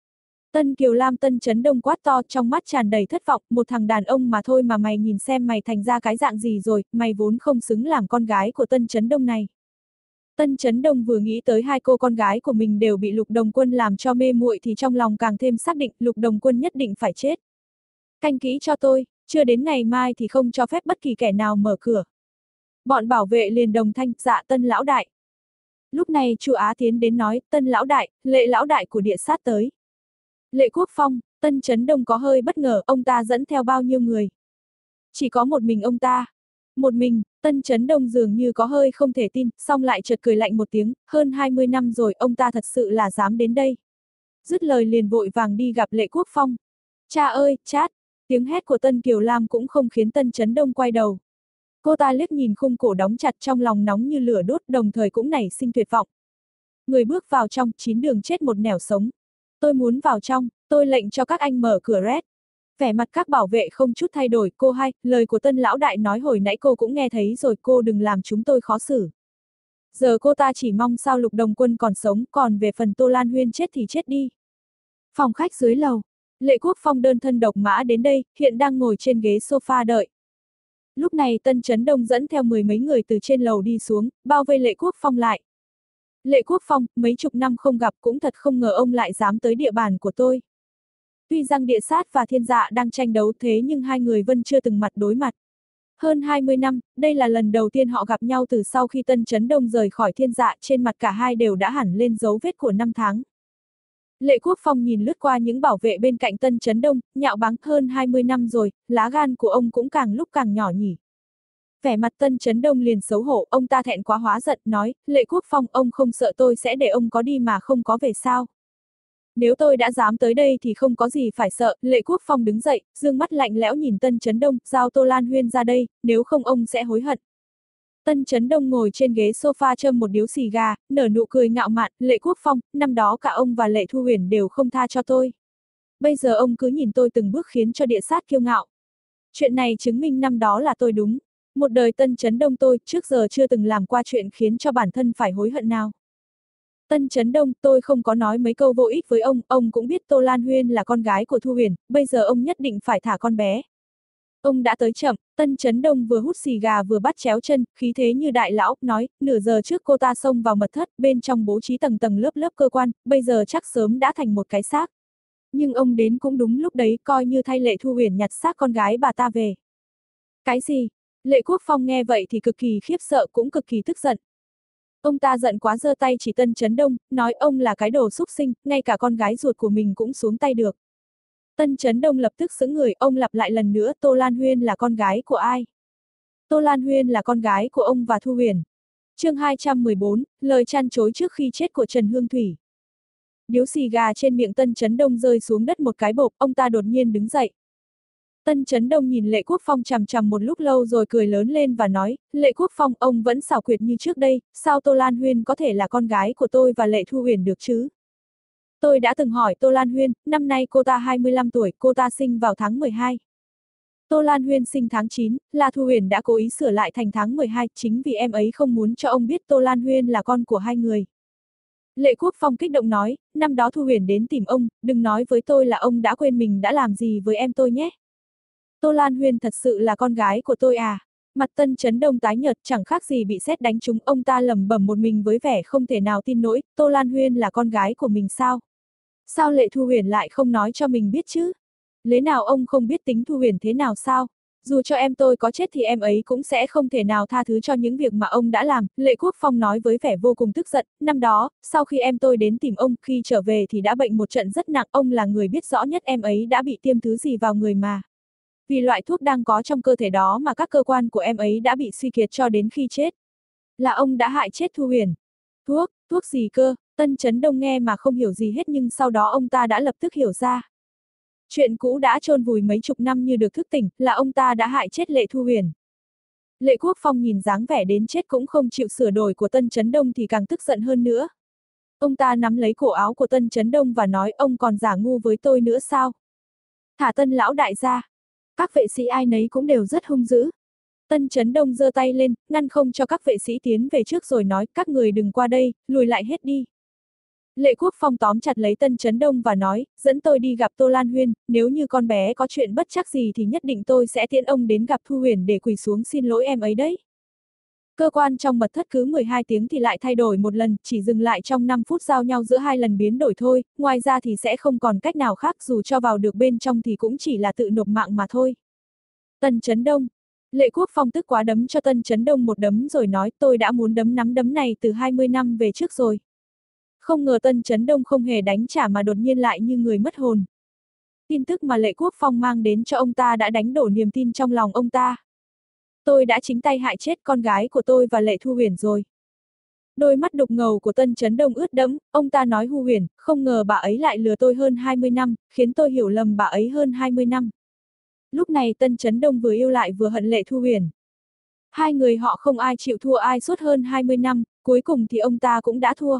Tân Kiều Lam Tân Chấn Đông quát to, trong mắt tràn đầy thất vọng, một thằng đàn ông mà thôi mà mày nhìn xem mày thành ra cái dạng gì rồi, mày vốn không xứng làm con gái của Tân Chấn Đông này. Tân Chấn Đông vừa nghĩ tới hai cô con gái của mình đều bị Lục Đồng Quân làm cho mê muội thì trong lòng càng thêm xác định Lục Đồng Quân nhất định phải chết. Canh kỹ cho tôi, chưa đến ngày mai thì không cho phép bất kỳ kẻ nào mở cửa. Bọn bảo vệ liền đồng thanh, dạ Tân lão đại. Lúc này Chu Á tiến đến nói, Tân lão đại, Lệ lão đại của địa sát tới. Lệ Quốc Phong, Tân Chấn Đông có hơi bất ngờ, ông ta dẫn theo bao nhiêu người? Chỉ có một mình ông ta. Một mình, Tân Chấn Đông dường như có hơi không thể tin, xong lại chợt cười lạnh một tiếng, hơn hai mươi năm rồi ông ta thật sự là dám đến đây. Dứt lời liền vội vàng đi gặp Lệ Quốc Phong. Cha ơi, chát! Tiếng hét của Tân Kiều Lam cũng không khiến Tân Chấn Đông quay đầu. Cô ta liếc nhìn khung cổ đóng chặt trong lòng nóng như lửa đốt, đồng thời cũng nảy sinh tuyệt vọng. Người bước vào trong, chín đường chết một nẻo sống. Tôi muốn vào trong, tôi lệnh cho các anh mở cửa rét. Vẻ mặt các bảo vệ không chút thay đổi, cô hai, lời của Tân lão đại nói hồi nãy cô cũng nghe thấy rồi, cô đừng làm chúng tôi khó xử. Giờ cô ta chỉ mong sao Lục Đồng Quân còn sống, còn về phần Tô Lan Huyên chết thì chết đi. Phòng khách dưới lầu, Lệ Quốc Phong đơn thân độc mã đến đây, hiện đang ngồi trên ghế sofa đợi. Lúc này Tân Chấn Đông dẫn theo mười mấy người từ trên lầu đi xuống, bao vây Lệ Quốc Phong lại. Lệ Quốc Phong, mấy chục năm không gặp cũng thật không ngờ ông lại dám tới địa bàn của tôi. Tuy rằng địa sát và thiên dạ đang tranh đấu thế nhưng hai người vẫn chưa từng mặt đối mặt. Hơn hai mươi năm, đây là lần đầu tiên họ gặp nhau từ sau khi Tân Chấn Đông rời khỏi thiên dạ, trên mặt cả hai đều đã hẳn lên dấu vết của năm tháng. Lệ Quốc Phong nhìn lướt qua những bảo vệ bên cạnh Tân Chấn Đông, nhạo báng, hơn hai mươi năm rồi, lá gan của ông cũng càng lúc càng nhỏ nhỉ. Vẻ mặt Tân Chấn Đông liền xấu hổ, ông ta thẹn quá hóa giận, nói, Lệ Quốc Phong, ông không sợ tôi sẽ để ông có đi mà không có về sao? Nếu tôi đã dám tới đây thì không có gì phải sợ. Lệ Quốc Phong đứng dậy, dương mắt lạnh lẽo nhìn Tân Chấn Đông, giao Tô Lan Huyên ra đây, nếu không ông sẽ hối hận. Tân Chấn Đông ngồi trên ghế sofa châm một điếu xì gà, nở nụ cười ngạo mạn, Lệ Quốc Phong, năm đó cả ông và Lệ Thu Huyền đều không tha cho tôi. Bây giờ ông cứ nhìn tôi từng bước khiến cho địa sát kiêu ngạo. Chuyện này chứng minh năm đó là tôi đúng. Một đời Tân Chấn Đông tôi, trước giờ chưa từng làm qua chuyện khiến cho bản thân phải hối hận nào. Tân Chấn Đông, tôi không có nói mấy câu vô ích với ông, ông cũng biết Tô Lan Huyên là con gái của Thu Huyền, bây giờ ông nhất định phải thả con bé. Ông đã tới chậm, Tân Chấn Đông vừa hút xì gà vừa bắt chéo chân, khí thế như đại lão, nói, nửa giờ trước cô ta xông vào mật thất, bên trong bố trí tầng tầng lớp lớp cơ quan, bây giờ chắc sớm đã thành một cái xác. Nhưng ông đến cũng đúng lúc đấy, coi như thay Lệ Thu Huyền nhặt xác con gái bà ta về. Cái gì? Lệ Quốc Phong nghe vậy thì cực kỳ khiếp sợ cũng cực kỳ tức giận. Ông ta giận quá giơ tay chỉ Tân Chấn Đông, nói ông là cái đồ xúc sinh, ngay cả con gái ruột của mình cũng xuống tay được. Tân Chấn Đông lập tức sững người, ông lặp lại lần nữa, Tô Lan Huyên là con gái của ai? Tô Lan Huyên là con gái của ông và Thu Huyền. Chương hai trăm mười bốn, lời chăn chối trước khi chết của Trần Hương Thủy. Điếu xì gà trên miệng Tân Chấn Đông rơi xuống đất một cái bộp, ông ta đột nhiên đứng dậy. Tân Chấn Đông nhìn Lệ Quốc Phong chằm chằm một lúc lâu rồi cười lớn lên và nói, Lệ Quốc Phong, ông vẫn xảo quyệt như trước đây, sao Tô Lan Huyên có thể là con gái của tôi và Lệ Thu Huyền được chứ? Tôi đã từng hỏi Tô Lan Huyên, năm nay cô ta hai mươi lăm tuổi, cô ta sinh vào tháng mười hai. Tô Lan Huyên sinh tháng chín, là Thu Huyền đã cố ý sửa lại thành tháng mười hai, chính vì em ấy không muốn cho ông biết Tô Lan Huyên là con của hai người. Lệ Quốc Phong kích động nói, năm đó Thu Huyền đến tìm ông, đừng nói với tôi là ông đã quên mình đã làm gì với em tôi nhé. Tô Lan Huyên thật sự là con gái của tôi à? Mặt Tân Chấn Đông tái nhợt chẳng khác gì bị sét đánh trúng, ông ta lẩm bẩm một mình với vẻ không thể nào tin nổi, Tô Lan Huyên là con gái của mình sao? Sao Lệ Thu Huyền lại không nói cho mình biết chứ? Lẽ nào ông không biết tính Thu Huyền thế nào sao? Dù cho em tôi có chết thì em ấy cũng sẽ không thể nào tha thứ cho những việc mà ông đã làm, Lệ Quốc Phong nói với vẻ vô cùng tức giận, năm đó, sau khi em tôi đến tìm ông, khi trở về thì đã bệnh một trận rất nặng, ông là người biết rõ nhất em ấy đã bị tiêm thứ gì vào người mà. Vì loại thuốc đang có trong cơ thể đó mà các cơ quan của em ấy đã bị suy kiệt cho đến khi chết. Là ông đã hại chết Thu Huyền. Thuốc, thuốc gì cơ? Tân Chấn Đông nghe mà không hiểu gì hết nhưng sau đó ông ta đã lập tức hiểu ra. Chuyện cũ đã chôn vùi mấy chục năm như được thức tỉnh, là ông ta đã hại chết Lệ Thu Huyền. Lệ Quốc Phong nhìn dáng vẻ đến chết cũng không chịu sửa đổi của Tân Chấn Đông thì càng tức giận hơn nữa. Ông ta nắm lấy cổ áo của Tân Chấn Đông và nói, ông còn giả ngu với tôi nữa sao? Thả Tân lão đại ra. Các vệ sĩ ai nấy cũng đều rất hung dữ. Tân Chấn Đông giơ tay lên, ngăn không cho các vệ sĩ tiến về trước rồi nói, các người đừng qua đây, lùi lại hết đi. Lệ Quốc Phong tóm chặt lấy Tân Chấn Đông và nói, dẫn tôi đi gặp Tô Lan Huyên, nếu như con bé có chuyện bất trắc gì thì nhất định tôi sẽ tiễn ông đến gặp Thu Huyền để quỳ xuống xin lỗi em ấy đấy. Cơ quan trong mật thất cứ mười hai tiếng thì lại thay đổi một lần, chỉ dừng lại trong năm phút giao nhau giữa hai lần biến đổi thôi, ngoài ra thì sẽ không còn cách nào khác, dù cho vào được bên trong thì cũng chỉ là tự nộp mạng mà thôi. Tân Chấn Đông. Lệ Quốc Phong tức quá đấm cho Tân Chấn Đông một đấm rồi nói, tôi đã muốn đấm nắm đấm này từ hai mươi năm về trước rồi. Không ngờ Tân Chấn Đông không hề đánh trả mà đột nhiên lại như người mất hồn. Tin tức mà Lệ Quốc Phong mang đến cho ông ta đã đánh đổ niềm tin trong lòng ông ta. Tôi đã chính tay hại chết con gái của tôi và Lệ Thu Huyền rồi. Đôi mắt đục ngầu của Tân Chấn Đông ướt đẫm, ông ta nói Hu Huyền, không ngờ bà ấy lại lừa tôi hơn hai mươi năm, khiến tôi hiểu lầm bà ấy hơn hai mươi năm. Lúc này Tân Chấn Đông vừa yêu lại vừa hận Lệ Thu Huyền. Hai người họ không ai chịu thua ai suốt hơn hai mươi năm, cuối cùng thì ông ta cũng đã thua.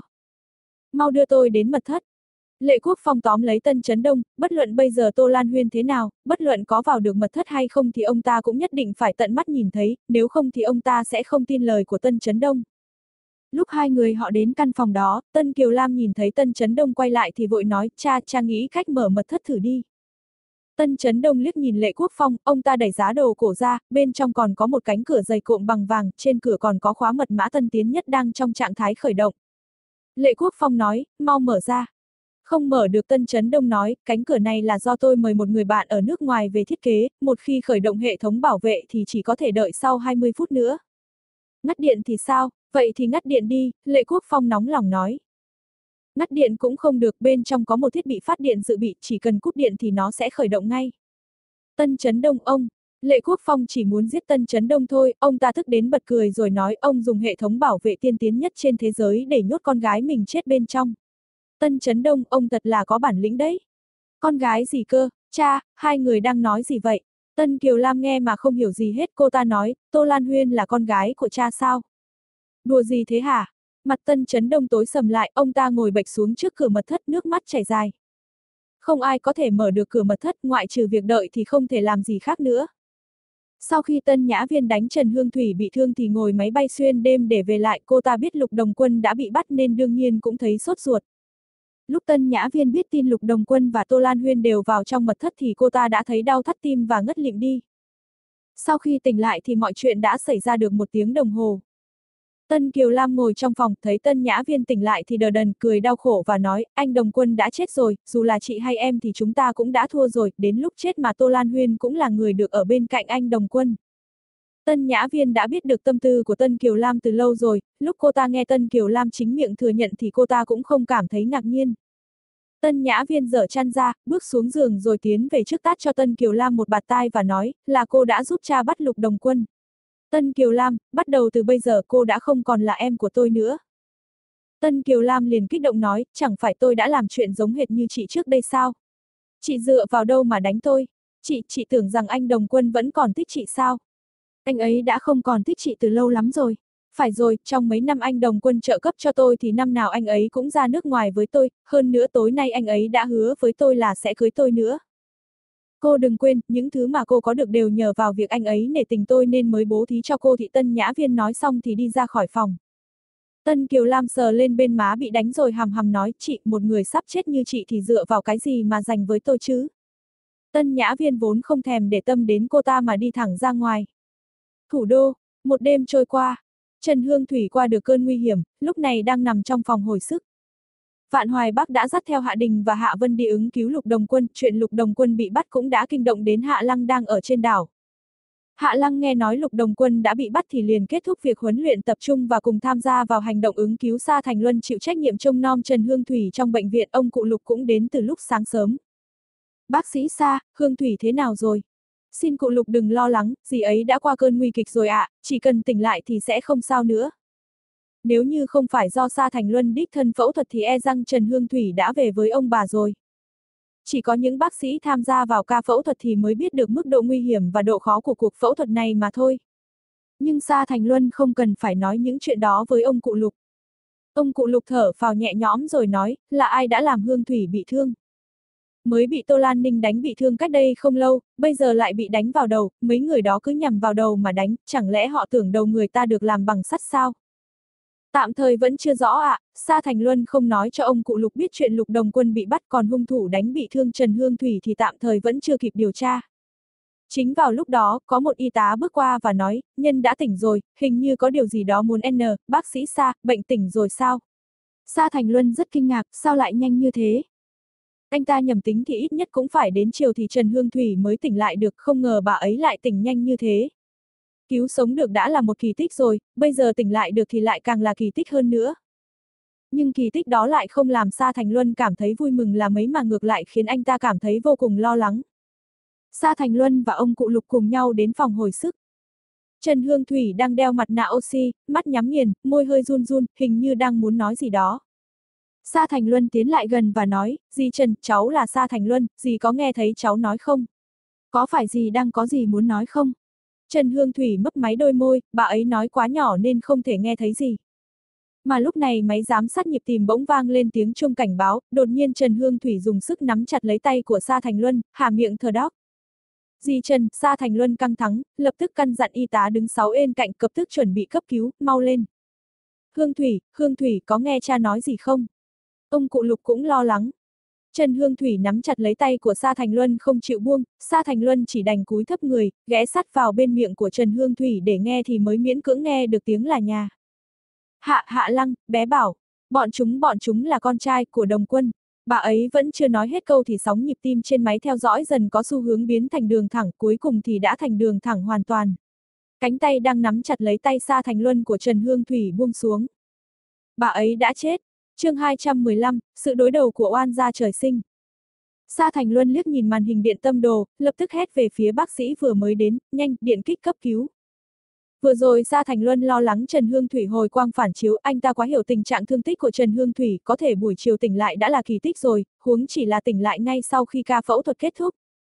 Mau đưa tôi đến mật thất. Lệ Quốc Phong tóm lấy Tân Chấn Đông, bất luận bây giờ Tô Lan Huyên thế nào, bất luận có vào được mật thất hay không thì ông ta cũng nhất định phải tận mắt nhìn thấy, nếu không thì ông ta sẽ không tin lời của Tân Chấn Đông. Lúc hai người họ đến căn phòng đó, Tân Kiều Lam nhìn thấy Tân Chấn Đông quay lại thì vội nói, cha, cha nghĩ cách mở mật thất thử đi. Tân Chấn Đông liếc nhìn Lệ Quốc Phong, ông ta đẩy giá đồ cổ ra, bên trong còn có một cánh cửa dày cộm bằng vàng, trên cửa còn có khóa mật mã tân tiến nhất đang trong trạng thái khởi động. Lệ Quốc Phong nói, mau mở ra. Không mở được, Tân Chấn Đông nói, cánh cửa này là do tôi mời một người bạn ở nước ngoài về thiết kế, một khi khởi động hệ thống bảo vệ thì chỉ có thể đợi sau hai mươi phút nữa. Ngắt điện thì sao? Vậy thì ngắt điện đi, Lệ Quốc Phong nóng lòng nói. Ngắt điện cũng không được, bên trong có một thiết bị phát điện dự bị, chỉ cần cúp điện thì nó sẽ khởi động ngay. Tân Chấn Đông ông, Lệ Quốc Phong chỉ muốn giết Tân Chấn Đông thôi, ông ta tức đến bật cười rồi nói ông dùng hệ thống bảo vệ tiên tiến nhất trên thế giới để nhốt con gái mình chết bên trong. Tân Chấn Đông, ông thật là có bản lĩnh đấy. Con gái gì cơ, cha, hai người đang nói gì vậy? Tân Kiều Lam nghe mà không hiểu gì hết, cô ta nói, Tô Lan Huyên là con gái của cha sao? Đùa gì thế hả? Mặt Tân Chấn Đông tối sầm lại, ông ta ngồi bệch xuống trước cửa mật thất, nước mắt chảy dài. Không ai có thể mở được cửa mật thất, ngoại trừ việc đợi thì không thể làm gì khác nữa. Sau khi Tân Nhã Viên đánh Trần Hương Thủy bị thương thì ngồi máy bay xuyên đêm để về lại, cô ta biết Lục Đồng Quân đã bị bắt nên đương nhiên cũng thấy sốt ruột. Lúc Tân Nhã Viên biết tin Lục Đồng Quân và Tô Lan Huyên đều vào trong mật thất thì cô ta đã thấy đau thắt tim và ngất lịm đi. Sau khi tỉnh lại thì mọi chuyện đã xảy ra được một tiếng đồng hồ. Tân Kiều Lam ngồi trong phòng, thấy Tân Nhã Viên tỉnh lại thì đờ đần, cười đau khổ và nói, anh Đồng Quân đã chết rồi, dù là chị hay em thì chúng ta cũng đã thua rồi, đến lúc chết mà Tô Lan Huyên cũng là người được ở bên cạnh anh Đồng Quân. Tân Nhã Viên đã biết được tâm tư của Tân Kiều Lam từ lâu rồi, lúc cô ta nghe Tân Kiều Lam chính miệng thừa nhận thì cô ta cũng không cảm thấy ngạc nhiên. Tân Nhã Viên dở chăn ra, bước xuống giường rồi tiến về trước tát cho Tân Kiều Lam một bạt tai và nói, là cô đã giúp cha bắt Lục Đồng Quân. Tân Kiều Lam, bắt đầu từ bây giờ cô đã không còn là em của tôi nữa. Tân Kiều Lam liền kích động nói, chẳng phải tôi đã làm chuyện giống hệt như chị trước đây sao? Chị dựa vào đâu mà đánh tôi? Chị, chị tưởng rằng anh Đồng Quân vẫn còn thích chị sao? Anh ấy đã không còn thích chị từ lâu lắm rồi. Phải rồi, trong mấy năm anh Đồng Quân trợ cấp cho tôi thì năm nào anh ấy cũng ra nước ngoài với tôi, hơn nữa tối nay anh ấy đã hứa với tôi là sẽ cưới tôi nữa. Cô đừng quên, những thứ mà cô có được đều nhờ vào việc anh ấy nể tình tôi nên mới bố thí cho cô. Thị Tân Nhã Viên nói xong thì đi ra khỏi phòng. Tân Kiều Lam sờ lên bên má bị đánh rồi hằm hằm nói, chị, một người sắp chết như chị thì dựa vào cái gì mà giành với tôi chứ? Tân Nhã Viên vốn không thèm để tâm đến cô ta mà đi thẳng ra ngoài. Thủ đô, một đêm trôi qua, Trần Hương Thủy qua được cơn nguy hiểm, lúc này đang nằm trong phòng hồi sức. Vạn Hoài Bắc đã dắt theo Hạ Đình và Hạ Vân đi ứng cứu Lục Đồng Quân, chuyện Lục Đồng Quân bị bắt cũng đã kinh động đến Hạ Lăng đang ở trên đảo. Hạ Lăng nghe nói Lục Đồng Quân đã bị bắt thì liền kết thúc việc huấn luyện tập trung và cùng tham gia vào hành động ứng cứu. Sa Thành Luân chịu trách nhiệm trông nom Trần Hương Thủy trong bệnh viện, ông cụ Lục cũng đến từ lúc sáng sớm. Bác sĩ Sa, Hương Thủy thế nào rồi? Xin cụ Lục đừng lo lắng, dì ấy đã qua cơn nguy kịch rồi ạ, à, chỉ cần tỉnh lại thì sẽ không sao nữa. Nếu như không phải do Sa Thành Luân đích thân phẫu thuật thì e rằng Trần Hương Thủy đã về với ông bà rồi. Chỉ có những bác sĩ tham gia vào ca phẫu thuật thì mới biết được mức độ nguy hiểm và độ khó của cuộc phẫu thuật này mà thôi. Nhưng Sa Thành Luân không cần phải nói những chuyện đó với ông cụ Lục. Ông cụ Lục thở phào nhẹ nhõm rồi nói, là ai đã làm Hương Thủy bị thương? Mới bị Tô Lan Ninh đánh bị thương cách đây không lâu, bây giờ lại bị đánh vào đầu, mấy người đó cứ nhằm vào đầu mà đánh, chẳng lẽ họ tưởng đầu người ta được làm bằng sắt sao? Tạm thời vẫn chưa rõ ạ, à, Sa Thành Luân không nói cho ông cụ Lục biết chuyện Lục Đồng Quân bị bắt, còn hung thủ đánh bị thương Trần Hương Thủy thì tạm thời vẫn chưa kịp điều tra. Chính vào lúc đó, có một y tá bước qua và nói, nhân đã tỉnh rồi, hình như có điều gì đó muốn n, bác sĩ Sa, bệnh tỉnh rồi sao? Sa Thành Luân rất kinh ngạc, sao lại nhanh như thế? Anh ta nhầm tính thì ít nhất cũng phải đến chiều thì Trần Hương Thủy mới tỉnh lại được, không ngờ bà ấy lại tỉnh nhanh như thế. Cứu sống được đã là một kỳ tích rồi, bây giờ tỉnh lại được thì lại càng là kỳ tích hơn nữa. Nhưng kỳ tích đó lại không làm Sa Thành Luân cảm thấy vui mừng là mấy mà ngược lại khiến anh ta cảm thấy vô cùng lo lắng. Sa Thành Luân và ông cụ Lục cùng nhau đến phòng hồi sức. Trần Hương Thủy đang đeo mặt nạ oxy, mắt nhắm nghiền, môi hơi run run, hình như đang muốn nói gì đó. Sa Thành Luân tiến lại gần và nói, dì Trần, cháu là Sa Thành Luân, dì có nghe thấy cháu nói không? Có phải dì đang có gì muốn nói không? Trần Hương Thủy mấp máy đôi môi, bà ấy nói quá nhỏ nên không thể nghe thấy gì. Mà lúc này máy giám sát nhịp tim bỗng vang lên tiếng chuông cảnh báo, đột nhiên Trần Hương Thủy dùng sức nắm chặt lấy tay của Sa Thành Luân, há miệng thở dốc. Dì Trần, Sa Thành Luân căng thẳng, lập tức căn dặn y tá đứng sáu bên cạnh cấp tức chuẩn bị cấp cứu, mau lên. Hương Thủy, Hương Thủy có nghe cha nói gì không? Ông cụ Lục cũng lo lắng. Trần Hương Thủy nắm chặt lấy tay của Sa Thành Luân không chịu buông, Sa Thành Luân chỉ đành cúi thấp người, ghé sát vào bên miệng của Trần Hương Thủy để nghe thì mới miễn cưỡng nghe được tiếng là nhà. Hạ Hạ Lăng, bé bảo, bọn chúng bọn chúng là con trai của Đồng Quân. Bà ấy vẫn chưa nói hết câu thì sóng nhịp tim trên máy theo dõi dần có xu hướng biến thành đường thẳng, cuối cùng thì đã thành đường thẳng hoàn toàn. Cánh tay đang nắm chặt lấy tay Sa Thành Luân của Trần Hương Thủy buông xuống. Bà ấy đã chết. Chương hai trăm mười lăm, sự đối đầu của oan gia trời sinh. Sa Thành Luân liếc nhìn màn hình điện tâm đồ, lập tức hét về phía bác sĩ vừa mới đến, nhanh, điện kích cấp cứu. Vừa rồi Sa Thành Luân lo lắng Trần Hương Thủy hồi quang phản chiếu, anh ta quá hiểu tình trạng thương tích của Trần Hương Thủy, có thể buổi chiều tỉnh lại đã là kỳ tích rồi, huống chỉ là tỉnh lại ngay sau khi ca phẫu thuật kết thúc.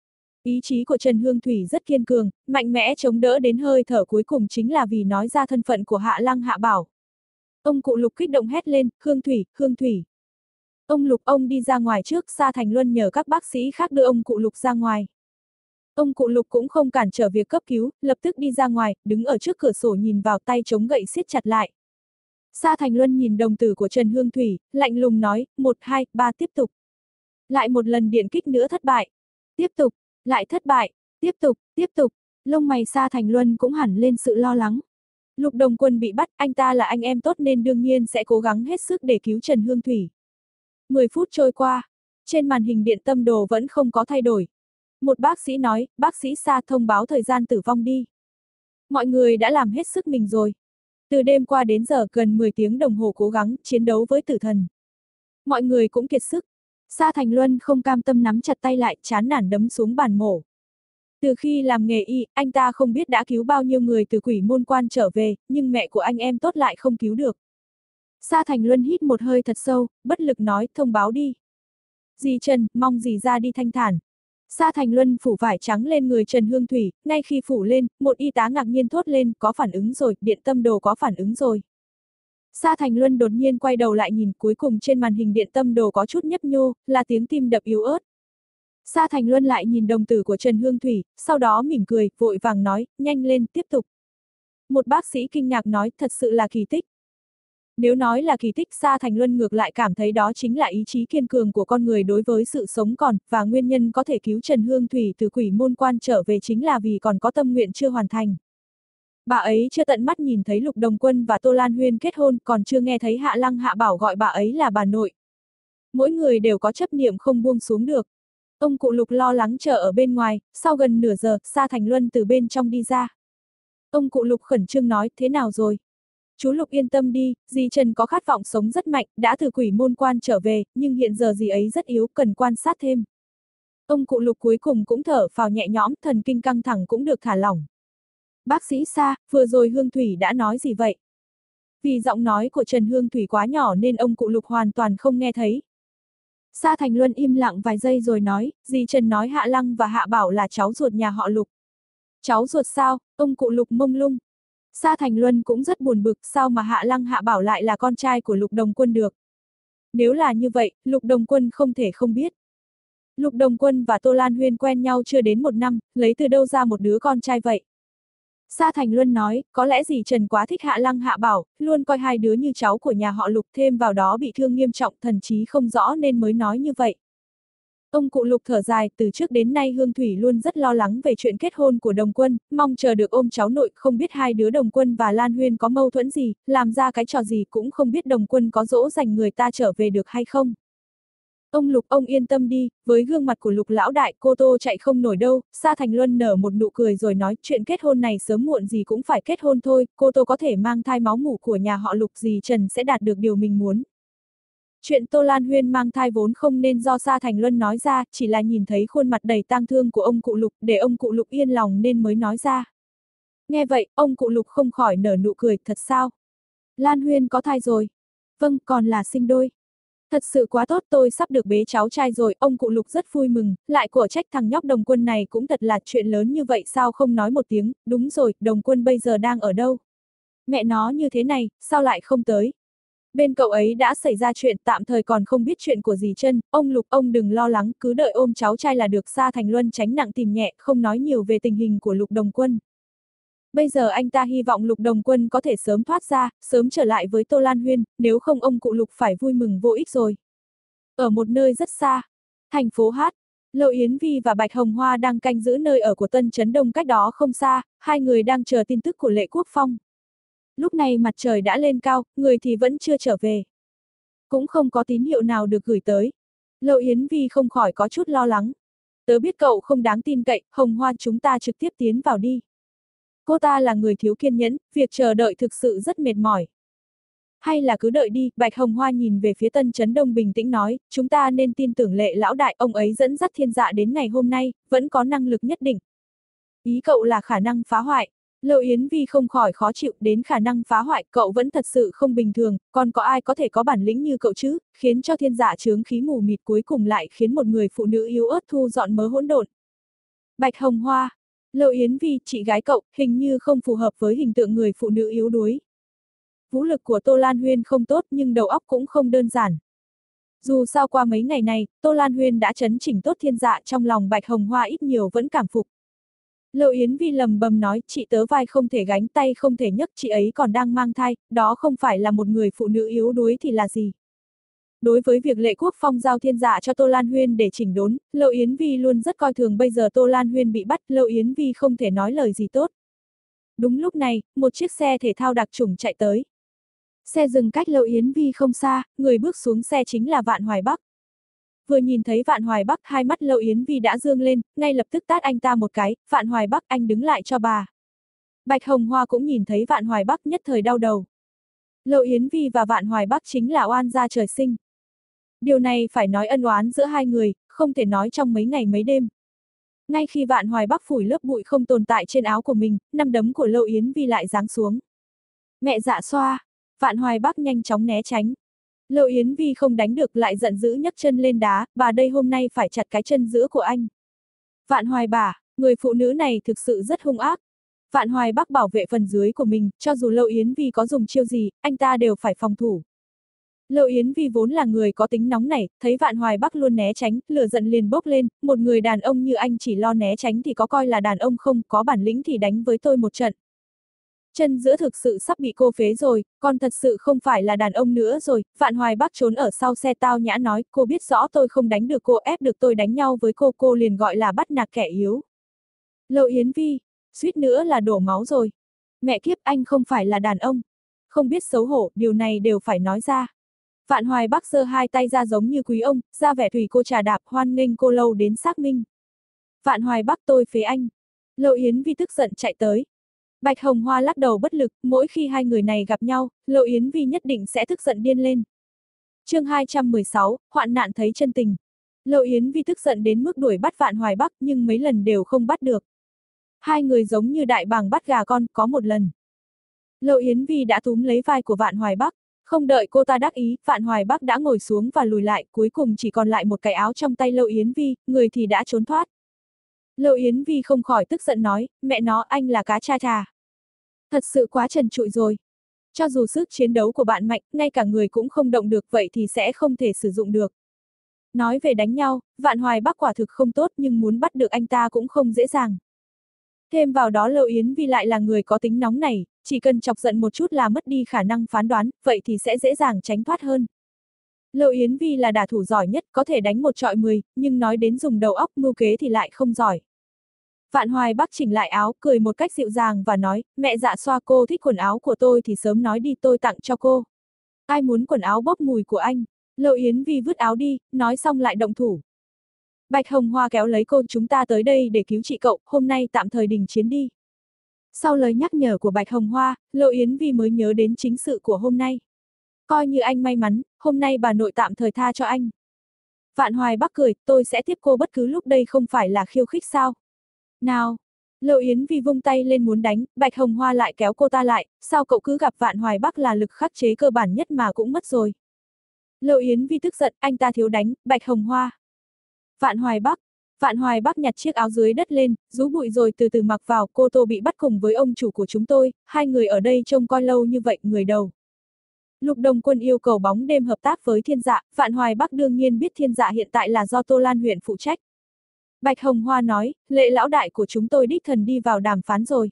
Ý chí của Trần Hương Thủy rất kiên cường, mạnh mẽ chống đỡ đến hơi thở cuối cùng chính là vì nói ra thân phận của Hạ Lăng Hạ Bảo. Ông cụ Lục kích động hét lên, Hương Thủy, Hương Thủy. Ông Lục ông đi ra ngoài trước, Sa Thành Luân nhờ các bác sĩ khác đưa ông cụ Lục ra ngoài. Ông cụ Lục cũng không cản trở việc cấp cứu, lập tức đi ra ngoài, đứng ở trước cửa sổ nhìn vào, tay chống gậy siết chặt lại. Sa Thành Luân nhìn đồng tử của Trần Hương Thủy, lạnh lùng nói, một, hai, ba tiếp tục. Lại một lần điện kích nữa thất bại. Tiếp tục, lại thất bại, tiếp tục, tiếp tục. Lông mày Sa Thành Luân cũng hẳn lên sự lo lắng. Lục Đồng Quân bị bắt, anh ta là anh em tốt nên đương nhiên sẽ cố gắng hết sức để cứu Trần Hương Thủy. mười phút trôi qua, trên màn hình điện tâm đồ vẫn không có thay đổi. Một bác sĩ nói, bác sĩ Sa thông báo thời gian tử vong đi. Mọi người đã làm hết sức mình rồi. Từ đêm qua đến giờ gần mười tiếng đồng hồ cố gắng chiến đấu với tử thần. Mọi người cũng kiệt sức. Sa Thành Luân không cam tâm nắm chặt tay lại, chán nản đấm xuống bàn mổ. Từ khi làm nghề y, anh ta không biết đã cứu bao nhiêu người từ quỷ môn quan trở về, nhưng mẹ của anh em tốt lại không cứu được. Sa Thành Luân hít một hơi thật sâu, bất lực nói, thông báo đi. Dì Trần, mong dì ra đi thanh thản. Sa Thành Luân phủ vải trắng lên người Trần Hương Thủy, ngay khi phủ lên, một y tá ngạc nhiên thốt lên, có phản ứng rồi, điện tâm đồ có phản ứng rồi. Sa Thành Luân đột nhiên quay đầu lại nhìn, cuối cùng trên màn hình điện tâm đồ có chút nhấp nhô, là tiếng tim đập yếu ớt. Sa Thành Luân lại nhìn đồng tử của Trần Hương Thủy, sau đó mỉm cười, vội vàng nói, nhanh lên, tiếp tục. Một bác sĩ kinh ngạc nói, thật sự là kỳ tích. Nếu nói là kỳ tích, Sa Thành Luân ngược lại cảm thấy đó chính là ý chí kiên cường của con người đối với sự sống còn, và nguyên nhân có thể cứu Trần Hương Thủy từ quỷ môn quan trở về chính là vì còn có tâm nguyện chưa hoàn thành. Bà ấy chưa tận mắt nhìn thấy Lục Đồng Quân và Tô Lan Huyên kết hôn, còn chưa nghe thấy Hạ Lăng Hạ Bảo gọi bà ấy là bà nội. Mỗi người đều có chấp niệm không buông xuống được. Ông cụ Lục lo lắng chờ ở bên ngoài, sau gần nửa giờ, Sa Thành Luân từ bên trong đi ra. Ông cụ Lục khẩn trương nói, thế nào rồi? Chú Lục yên tâm đi, dì Trần có khát vọng sống rất mạnh, đã từ quỷ môn quan trở về, nhưng hiện giờ dì ấy rất yếu, cần quan sát thêm. Ông cụ Lục cuối cùng cũng thở phào nhẹ nhõm, thần kinh căng thẳng cũng được thả lỏng. Bác sĩ Sa, vừa rồi Hương Thủy đã nói gì vậy? Vì giọng nói của Trần Hương Thủy quá nhỏ nên ông cụ Lục hoàn toàn không nghe thấy. Sa Thành Luân im lặng vài giây rồi nói, dì Trần nói Hạ Lăng và Hạ Bảo là cháu ruột nhà họ Lục. Cháu ruột sao? Ông cụ Lục mông lung. Sa Thành Luân cũng rất buồn bực, sao mà Hạ Lăng Hạ Bảo lại là con trai của Lục Đồng Quân được. Nếu là như vậy, Lục Đồng Quân không thể không biết. Lục Đồng Quân và Tô Lan Huyên quen nhau chưa đến một năm, lấy từ đâu ra một đứa con trai vậy? Sa Thành Luân nói, có lẽ dì Trần quá thích Hạ Lăng Hạ Bảo, luôn coi hai đứa như cháu của nhà họ Lục, thêm vào đó bị thương nghiêm trọng, thần trí không rõ nên mới nói như vậy. Ông cụ Lục thở dài, từ trước đến nay Hương Thủy luôn rất lo lắng về chuyện kết hôn của Đồng Quân, mong chờ được ôm cháu nội, không biết hai đứa Đồng Quân và Lan Huyên có mâu thuẫn gì, làm ra cái trò gì, cũng không biết Đồng Quân có dỗ dành người ta trở về được hay không. Ông Lục, ông yên tâm đi, với gương mặt của Lục lão đại, cô Tô chạy không nổi đâu. Sa Thành Luân nở một nụ cười rồi nói, chuyện kết hôn này sớm muộn gì cũng phải kết hôn thôi, cô Tô có thể mang thai máu mủ của nhà họ Lục, dì Trần sẽ đạt được điều mình muốn. Chuyện Tô Lan Huyên mang thai vốn không nên do Sa Thành Luân nói ra, chỉ là nhìn thấy khuôn mặt đầy tang thương của ông cụ Lục, để ông cụ Lục yên lòng nên mới nói ra. Nghe vậy, ông cụ Lục không khỏi nở nụ cười, thật sao? Lan Huyên có thai rồi. Vâng, còn là sinh đôi. Thật sự quá tốt, tôi sắp được bế cháu trai rồi, ông cụ Lục rất vui mừng, lại của trách thằng nhóc Đồng Quân này cũng thật là chuyện lớn như vậy sao không nói một tiếng, đúng rồi, Đồng Quân bây giờ đang ở đâu? Mẹ nó như thế này, sao lại không tới? Bên cậu ấy đã xảy ra chuyện, tạm thời còn không biết chuyện của dì Trân, ông Lục ông đừng lo lắng, cứ đợi ôm cháu trai là được. Sa Thành Luân tránh nặng tìm nhẹ, không nói nhiều về tình hình của Lục Đồng Quân. Bây giờ anh ta hy vọng Lục Đồng Quân có thể sớm thoát ra, sớm trở lại với Tô Lan Huyên, nếu không ông cụ Lục phải vui mừng vô ích rồi. Ở một nơi rất xa, thành phố Hát, Lâu Yến Vi và Bạch Hồng Hoa đang canh giữ nơi ở của Tân Trấn Đông cách đó không xa, hai người đang chờ tin tức của Lệ Quốc Phong. Lúc này mặt trời đã lên cao, người thì vẫn chưa trở về. Cũng không có tín hiệu nào được gửi tới. Lâu Yến Vi không khỏi có chút lo lắng. Tớ biết cậu không đáng tin cậy, Hồng Hoa chúng ta trực tiếp tiến vào đi. Cô ta là người thiếu kiên nhẫn, việc chờ đợi thực sự rất mệt mỏi. Hay là cứ đợi đi, Bạch Hồng Hoa nhìn về phía Tân Trấn Đông bình tĩnh nói, chúng ta nên tin tưởng Lệ lão đại, ông ấy dẫn dắt thiên dạ đến ngày hôm nay, vẫn có năng lực nhất định. Ý cậu là khả năng phá hoại. Lâu Yến Vi không khỏi khó chịu, đến khả năng phá hoại, cậu vẫn thật sự không bình thường, còn có ai có thể có bản lĩnh như cậu chứ, khiến cho thiên dạ chướng khí mù mịt cuối cùng lại khiến một người phụ nữ yếu ớt thu dọn mớ hỗn độn. Bạch Hồng Hoa, Lâu Yến Vi, chị gái cậu, hình như không phù hợp với hình tượng người phụ nữ yếu đuối. Vũ lực của Tô Lan Huyên không tốt nhưng đầu óc cũng không đơn giản. Dù sao qua mấy ngày này, Tô Lan Huyên đã chấn chỉnh tốt thiên dạ, trong lòng Bạch Hồng Hoa ít nhiều vẫn cảm phục. Lâu Yến Vi lầm bầm nói, chị tớ vai không thể gánh tay không thể nhấc, chị ấy còn đang mang thai, đó không phải là một người phụ nữ yếu đuối thì là gì. Đối với việc Lệ Quốc Phong giao thiên dạ cho Tô Lan Huyên để chỉnh đốn, Lâu Yến Vi luôn rất coi thường, bây giờ Tô Lan Huyên bị bắt, Lâu Yến Vi không thể nói lời gì tốt. Đúng lúc này, một chiếc xe thể thao đặc chủng chạy tới. Xe dừng cách Lâu Yến Vi không xa, người bước xuống xe chính là Vạn Hoài Bắc. Vừa nhìn thấy Vạn Hoài Bắc, hai mắt Lâu Yến Vi đã dương lên, ngay lập tức tát anh ta một cái, Vạn Hoài Bắc anh đứng lại cho bà. Bạch Hồng Hoa cũng nhìn thấy Vạn Hoài Bắc nhất thời đau đầu. Lâu Yến Vi và Vạn Hoài Bắc chính là oan gia trời sinh. Điều này phải nói ân oán giữa hai người, không thể nói trong mấy ngày mấy đêm. Ngay khi Vạn Hoài Bắc phủi lớp bụi không tồn tại trên áo của mình, năm đấm của Lâu Yến Vi lại giáng xuống. Mẹ dạ xoa, Vạn Hoài Bắc nhanh chóng né tránh. Lâu Yến Vi không đánh được lại giận dữ nhấc chân lên đá, bà đây hôm nay phải chặt cái chân giữa của anh. Vạn Hoài bà, người phụ nữ này thực sự rất hung ác. Vạn Hoài Bắc bảo vệ phần dưới của mình, cho dù Lâu Yến Vi có dùng chiêu gì, anh ta đều phải phòng thủ. Lộ Yến Vi vốn là người có tính nóng nảy, thấy Vạn Hoài Bắc luôn né tránh, lửa giận liền bốc lên, một người đàn ông như anh chỉ lo né tránh thì có coi là đàn ông không, có bản lĩnh thì đánh với tôi một trận. Chân giữa thực sự sắp bị cô phế rồi, con thật sự không phải là đàn ông nữa rồi, Vạn Hoài Bắc trốn ở sau xe tao nhã nói, cô biết rõ tôi không đánh được cô, ép được tôi đánh nhau với cô, cô liền gọi là bắt nạt kẻ yếu. Lộ Yến Vi, suýt nữa là đổ máu rồi. Mẹ kiếp, anh không phải là đàn ông. Không biết xấu hổ, điều này đều phải nói ra. Vạn Hoài Bắc giơ hai tay ra giống như quý ông, ra vẻ thủy cô trà đạp hoan nghênh cô lâu đến xác minh. Vạn Hoài Bắc, tôi phế anh. Lộ Yến Vi tức giận chạy tới. Bạch Hồng Hoa lắc đầu bất lực, mỗi khi hai người này gặp nhau, Lộ Yến Vi nhất định sẽ tức giận điên lên. Chương hai trăm mười sáu, hoạn nạn thấy chân tình. Lộ Yến Vi tức giận đến mức đuổi bắt Vạn Hoài Bắc nhưng mấy lần đều không bắt được. Hai người giống như đại bàng bắt gà con, có một lần. Lộ Yến Vi đã túm lấy vai của Vạn Hoài Bắc, không đợi cô ta đắc ý, Vạn Hoài Bắc đã ngồi xuống và lùi lại, cuối cùng chỉ còn lại một cái áo trong tay Lộ Yến Vi, người thì đã trốn thoát. Lộ Yến Vi không khỏi tức giận nói, mẹ nó, anh là cá tra trà. Thật sự quá trần trụi rồi. Cho dù sức chiến đấu của bạn mạnh, ngay cả người cũng không động được vậy thì sẽ không thể sử dụng được. Nói về đánh nhau, Vạn Hoài Bắc quả thực không tốt nhưng muốn bắt được anh ta cũng không dễ dàng. Thêm vào đó Lộ Yến Vi lại là người có tính nóng nảy, chỉ cần chọc giận một chút là mất đi khả năng phán đoán, vậy thì sẽ dễ dàng tránh thoát hơn. Lộ Yến Vi là đả thủ giỏi nhất, có thể đánh một trọi mười, nhưng nói đến dùng đầu óc mưu kế thì lại không giỏi. Vạn Hoài Bắc chỉnh lại áo, cười một cách dịu dàng và nói, mẹ Dạ Xoa, cô thích quần áo của tôi thì sớm nói đi, tôi tặng cho cô. Ai muốn quần áo bốc mùi của anh? Lộ Yến Vi vứt áo đi, nói xong lại động thủ. Bạch Hồng Hoa kéo lấy cô, chúng ta tới đây để cứu chị cậu, hôm nay tạm thời đình chiến đi. Sau lời nhắc nhở của Bạch Hồng Hoa, Lộ Yến Vi mới nhớ đến chính sự của hôm nay. Coi như anh may mắn, hôm nay bà nội tạm thời tha cho anh. Vạn Hoài Bắc cười, tôi sẽ tiếp cô bất cứ lúc, đây không phải là khiêu khích sao? Nào! Lộ Yến Vi vung tay lên muốn đánh, Bạch Hồng Hoa lại kéo cô ta lại, sao cậu cứ gặp Vạn Hoài Bắc là lực khắc chế cơ bản nhất mà cũng mất rồi. Lộ Yến Vi tức giận, anh ta thiếu đánh, Bạch Hồng Hoa. Vạn Hoài Bắc. Vạn Hoài Bắc nhặt chiếc áo dưới đất lên, rú bụi rồi từ từ mặc vào, cô Tô bị bắt cùng với ông chủ của chúng tôi, hai người ở đây trông coi lâu như vậy, người đầu. Lục Đồng Quân yêu cầu bóng đêm hợp tác với Thiên Dạ, Vạn Hoài Bắc đương nhiên biết Thiên Dạ hiện tại là do Tô Lan huyện phụ trách. Bạch Hồng Hoa nói, Lệ lão đại của chúng tôi đích thần đi vào đàm phán rồi.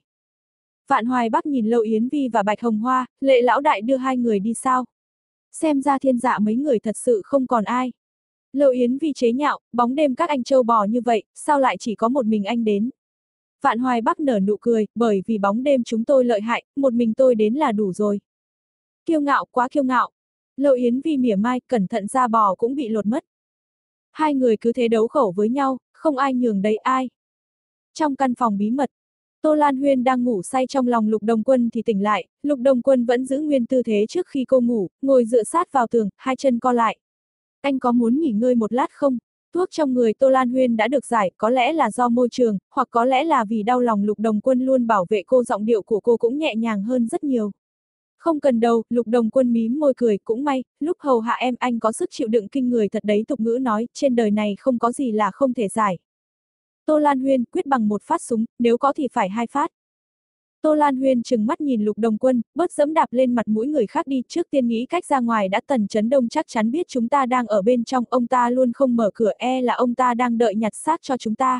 Vạn Hoài Bắc nhìn Lộ Yến Vi và Bạch Hồng Hoa, Lệ lão đại đưa hai người đi sao? Xem ra Thiên Dạ mấy người thật sự không còn ai. Lộ Yến Vi chế nhạo, bóng đêm các anh trâu bò như vậy, sao lại chỉ có một mình anh đến? Vạn Hoài Bắc nở nụ cười, bởi vì bóng đêm chúng tôi lợi hại, một mình tôi đến là đủ rồi. Kiêu ngạo, quá kiêu ngạo. Lộ Yến Vi mỉa mai, cẩn thận da bò cũng bị lột mất. Hai người cứ thế đấu khẩu với nhau, không ai nhường đấy ai. Trong căn phòng bí mật, Tô Lan Huyên đang ngủ say trong lòng Lục Đồng Quân thì tỉnh lại, Lục Đồng Quân vẫn giữ nguyên tư thế trước khi cô ngủ, ngồi dựa sát vào tường, hai chân co lại. Anh có muốn nghỉ ngơi một lát không? Thuốc trong người Tô Lan Huyên đã được giải, có lẽ là do môi trường, hoặc có lẽ là vì đau lòng Lục Đồng Quân luôn bảo vệ cô, giọng điệu của cô cũng nhẹ nhàng hơn rất nhiều. Không cần đâu, Lục Đồng Quân mím môi cười, cũng may, lúc hầu hạ em anh có sức chịu đựng kinh người thật đấy, tục ngữ nói, trên đời này không có gì là không thể giải. Tô Lan Huyên quyết bằng một phát súng, nếu có thì phải hai phát. Tô Lan Huyên trừng mắt nhìn Lục Đồng Quân, bớt dẫm đạp lên mặt mũi người khác đi, trước tiên nghĩ cách ra ngoài đã, Tần Chấn Đông chắc chắn biết chúng ta đang ở bên trong, ông ta luôn không mở cửa, e là ông ta đang đợi nhặt xác cho chúng ta.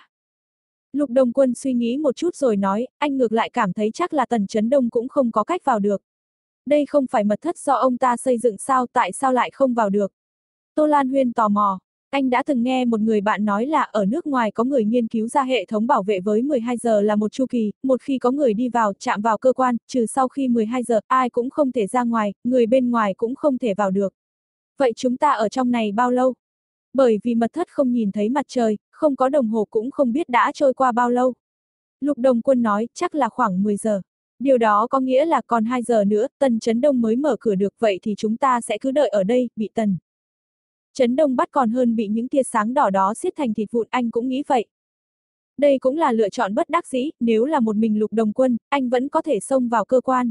Lục Đồng Quân suy nghĩ một chút rồi nói, anh ngược lại cảm thấy chắc là Tần Chấn Đông cũng không có cách vào được. Đây không phải mật thất do ông ta xây dựng sao, tại sao lại không vào được? Tô Lan Huyên tò mò. Anh đã từng nghe một người bạn nói là ở nước ngoài có người nghiên cứu ra hệ thống bảo vệ với mười hai giờ là một chu kỳ, một khi có người đi vào, chạm vào cơ quan, trừ sau khi mười hai giờ, ai cũng không thể ra ngoài, người bên ngoài cũng không thể vào được. Vậy chúng ta ở trong này bao lâu? Bởi vì mật thất không nhìn thấy mặt trời, không có đồng hồ cũng không biết đã trôi qua bao lâu. Lục Đồng Quân nói, chắc là khoảng mười giờ. Điều đó có nghĩa là còn hai giờ nữa, Tần Chấn Đông mới mở cửa được, vậy thì chúng ta sẽ cứ đợi ở đây, bị Tần Chấn Đông bắt còn hơn bị những tia sáng đỏ đó xiết thành thịt vụn, anh cũng nghĩ vậy. Đây cũng là lựa chọn bất đắc dĩ, nếu là một mình Lục Đồng Quân, anh vẫn có thể xông vào cơ quan.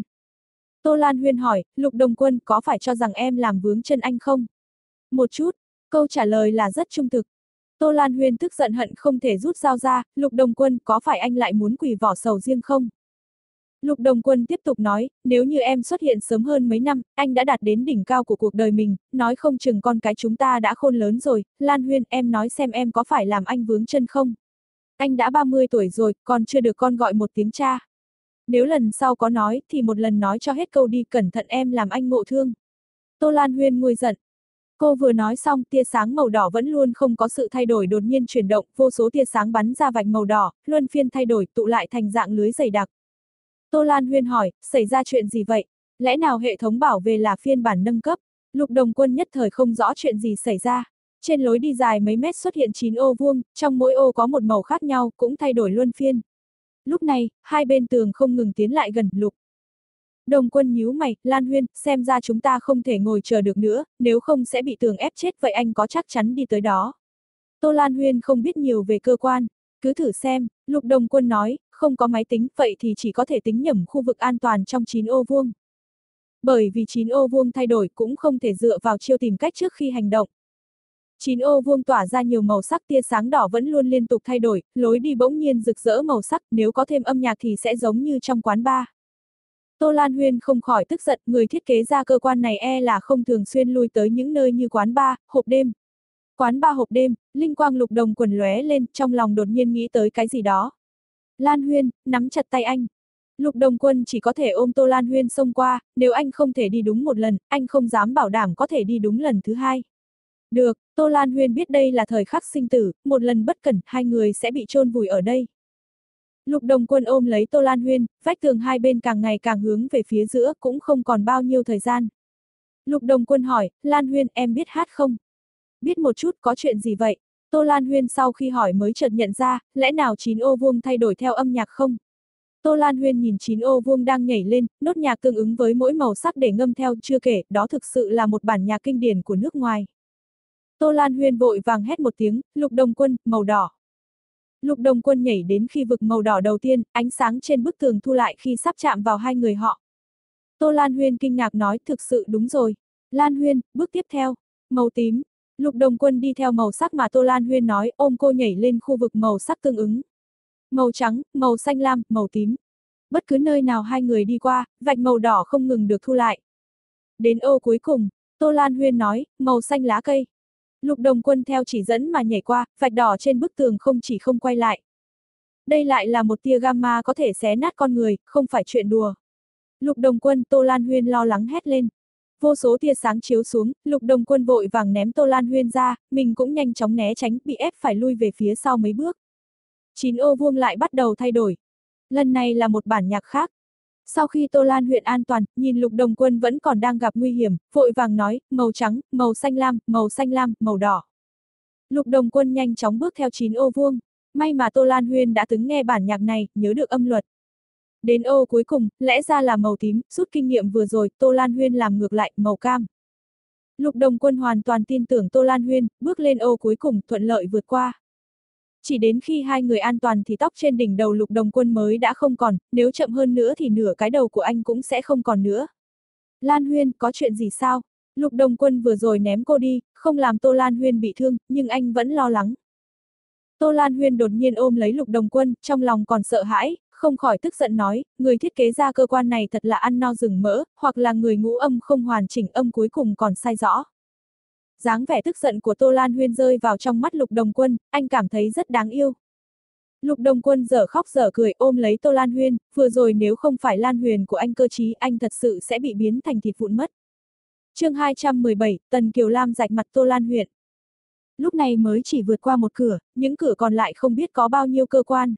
Tô Lan Huyên hỏi, Lục Đồng Quân có phải cho rằng em làm vướng chân anh không? Một chút, câu trả lời là rất trung thực. Tô Lan Huyên tức giận hận không thể rút dao ra, Lục Đồng Quân có phải anh lại muốn quỳ vỏ sầu riêng không? Lục Đồng Quân tiếp tục nói, nếu như em xuất hiện sớm hơn mấy năm, anh đã đạt đến đỉnh cao của cuộc đời mình, nói không chừng con cái chúng ta đã khôn lớn rồi, Lan Huyên em nói xem em có phải làm anh vướng chân không? Anh đã ba mươi tuổi rồi, còn chưa được con gọi một tiếng cha. Nếu lần sau có nói, thì một lần nói cho hết câu đi, cẩn thận em làm anh ngộ thương. Tô Lan Huyên nguôi giận. Cô vừa nói xong, tia sáng màu đỏ vẫn luôn không có sự thay đổi đột nhiên chuyển động, vô số tia sáng bắn ra vạch màu đỏ, luân phiên thay đổi, tụ lại thành dạng lưới dày đặc. Tô Lan Huyên hỏi, xảy ra chuyện gì vậy? Lẽ nào hệ thống bảo vệ là phiên bản nâng cấp? Lục Đồng Quân nhất thời không rõ chuyện gì xảy ra. Trên lối đi dài mấy mét xuất hiện chín ô vuông, trong mỗi ô có một màu khác nhau, cũng thay đổi luân phiên. Lúc này, hai bên tường không ngừng tiến lại gần, Lục Đồng Quân nhíu mày, Lan Huyên, xem ra chúng ta không thể ngồi chờ được nữa, nếu không sẽ bị tường ép chết, vậy anh có chắc chắn đi tới đó? Tô Lan Huyên không biết nhiều về cơ quan, cứ thử xem, Lục Đồng Quân nói, không có máy tính, vậy thì chỉ có thể tính nhẩm khu vực an toàn trong chín ô vuông. Bởi vì chín ô vuông thay đổi cũng không thể dựa vào chiêu tìm cách trước khi hành động. chín ô vuông tỏa ra nhiều màu sắc, tia sáng đỏ vẫn luôn liên tục thay đổi, lối đi bỗng nhiên rực rỡ màu sắc, nếu có thêm âm nhạc thì sẽ giống như trong quán bar. Tô Lan Huyên không khỏi tức giận, người thiết kế ra cơ quan này e là không thường xuyên lui tới những nơi như quán bar, hộp đêm. Quán bar hộp đêm, linh quang Lục Đồng Quân lóe lên, trong lòng đột nhiên nghĩ tới cái gì đó. Lan Huyên, nắm chặt tay anh. Lục Đồng Quân chỉ có thể ôm Tô Lan Huyên xông qua, nếu anh không thể đi đúng một lần, anh không dám bảo đảm có thể đi đúng lần thứ hai. Được, Tô Lan Huyên biết đây là thời khắc sinh tử, một lần bất cẩn, hai người sẽ bị chôn vùi ở đây. Lục Đồng Quân ôm lấy Tô Lan Huyên, vách tường hai bên càng ngày càng hướng về phía giữa, cũng không còn bao nhiêu thời gian. Lục Đồng Quân hỏi, Lan Huyên, em biết hát không? Biết một chút, có chuyện gì vậy? Tô Lan Huyên sau khi hỏi mới chợt nhận ra, lẽ nào chín ô vuông thay đổi theo âm nhạc không? Tô Lan Huyên nhìn chín ô vuông đang nhảy lên, nốt nhạc tương ứng với mỗi màu sắc để ngâm theo, chưa kể, đó thực sự là một bản nhạc kinh điển của nước ngoài. Tô Lan Huyên vội vàng hét một tiếng, Lục Đồng Quân, màu đỏ. Lục Đồng Quân nhảy đến khi vực màu đỏ đầu tiên, ánh sáng trên bức tường thu lại khi sắp chạm vào hai người họ. Tô Lan Huyên kinh ngạc nói, thực sự đúng rồi. Lan Huyên, bước tiếp theo, màu tím. Lục Đồng Quân đi theo màu sắc mà Tô Lan Huyên nói, ôm cô nhảy lên khu vực màu sắc tương ứng. Màu trắng, màu xanh lam, màu tím. Bất cứ nơi nào hai người đi qua, vạch màu đỏ không ngừng được thu lại. Đến ô cuối cùng, Tô Lan Huyên nói, màu xanh lá cây. Lục Đồng Quân theo chỉ dẫn mà nhảy qua, vạch đỏ trên bức tường không chỉ không quay lại. Đây lại là một tia gamma có thể xé nát con người, không phải chuyện đùa. Lục Đồng Quân, Tô Lan Huyên lo lắng hét lên. Vô số tia sáng chiếu xuống, Lục Đồng Quân vội vàng ném Tô Lan Huyên ra, mình cũng nhanh chóng né tránh, bị ép phải lui về phía sau mấy bước. Chín ô vuông lại bắt đầu thay đổi. Lần này là một bản nhạc khác. Sau khi Tô Lan Huyên an toàn, nhìn Lục Đồng Quân vẫn còn đang gặp nguy hiểm, vội vàng nói, màu trắng, màu xanh lam, màu xanh lam, màu đỏ. Lục Đồng Quân nhanh chóng bước theo chín ô vuông. May mà Tô Lan Huyên đã từng nghe bản nhạc này, nhớ được âm luật. Đến ô cuối cùng, lẽ ra là màu tím, rút kinh nghiệm vừa rồi, Tô Lan Huyên làm ngược lại, màu cam. Lục Đồng Quân hoàn toàn tin tưởng Tô Lan Huyên, bước lên ô cuối cùng, thuận lợi vượt qua. Chỉ đến khi hai người an toàn thì tóc trên đỉnh đầu Lục Đồng Quân mới đã không còn, nếu chậm hơn nữa thì nửa cái đầu của anh cũng sẽ không còn nữa. Lan Huyên, có chuyện gì sao? Lục Đồng Quân vừa rồi ném cô đi, không làm Tô Lan Huyên bị thương, nhưng anh vẫn lo lắng. Tô Lan Huyên đột nhiên ôm lấy Lục Đồng Quân, trong lòng còn sợ hãi, không khỏi tức giận nói, người thiết kế ra cơ quan này thật là ăn no rừng mỡ, hoặc là người ngũ âm không hoàn chỉnh, âm cuối cùng còn sai rõ. Dáng vẻ tức giận của Tô Lan Huyên rơi vào trong mắt Lục Đồng Quân, anh cảm thấy rất đáng yêu. Lục Đồng Quân dở khóc dở cười ôm lấy Tô Lan Huyên, vừa rồi nếu không phải Lan Huyền của anh cơ trí, anh thật sự sẽ bị biến thành thịt vụn mất. Chương hai trăm mười bảy, Tần Kiều Lam rạch mặt Tô Lan Huyền. Lúc này mới chỉ vượt qua một cửa, những cửa còn lại không biết có bao nhiêu cơ quan.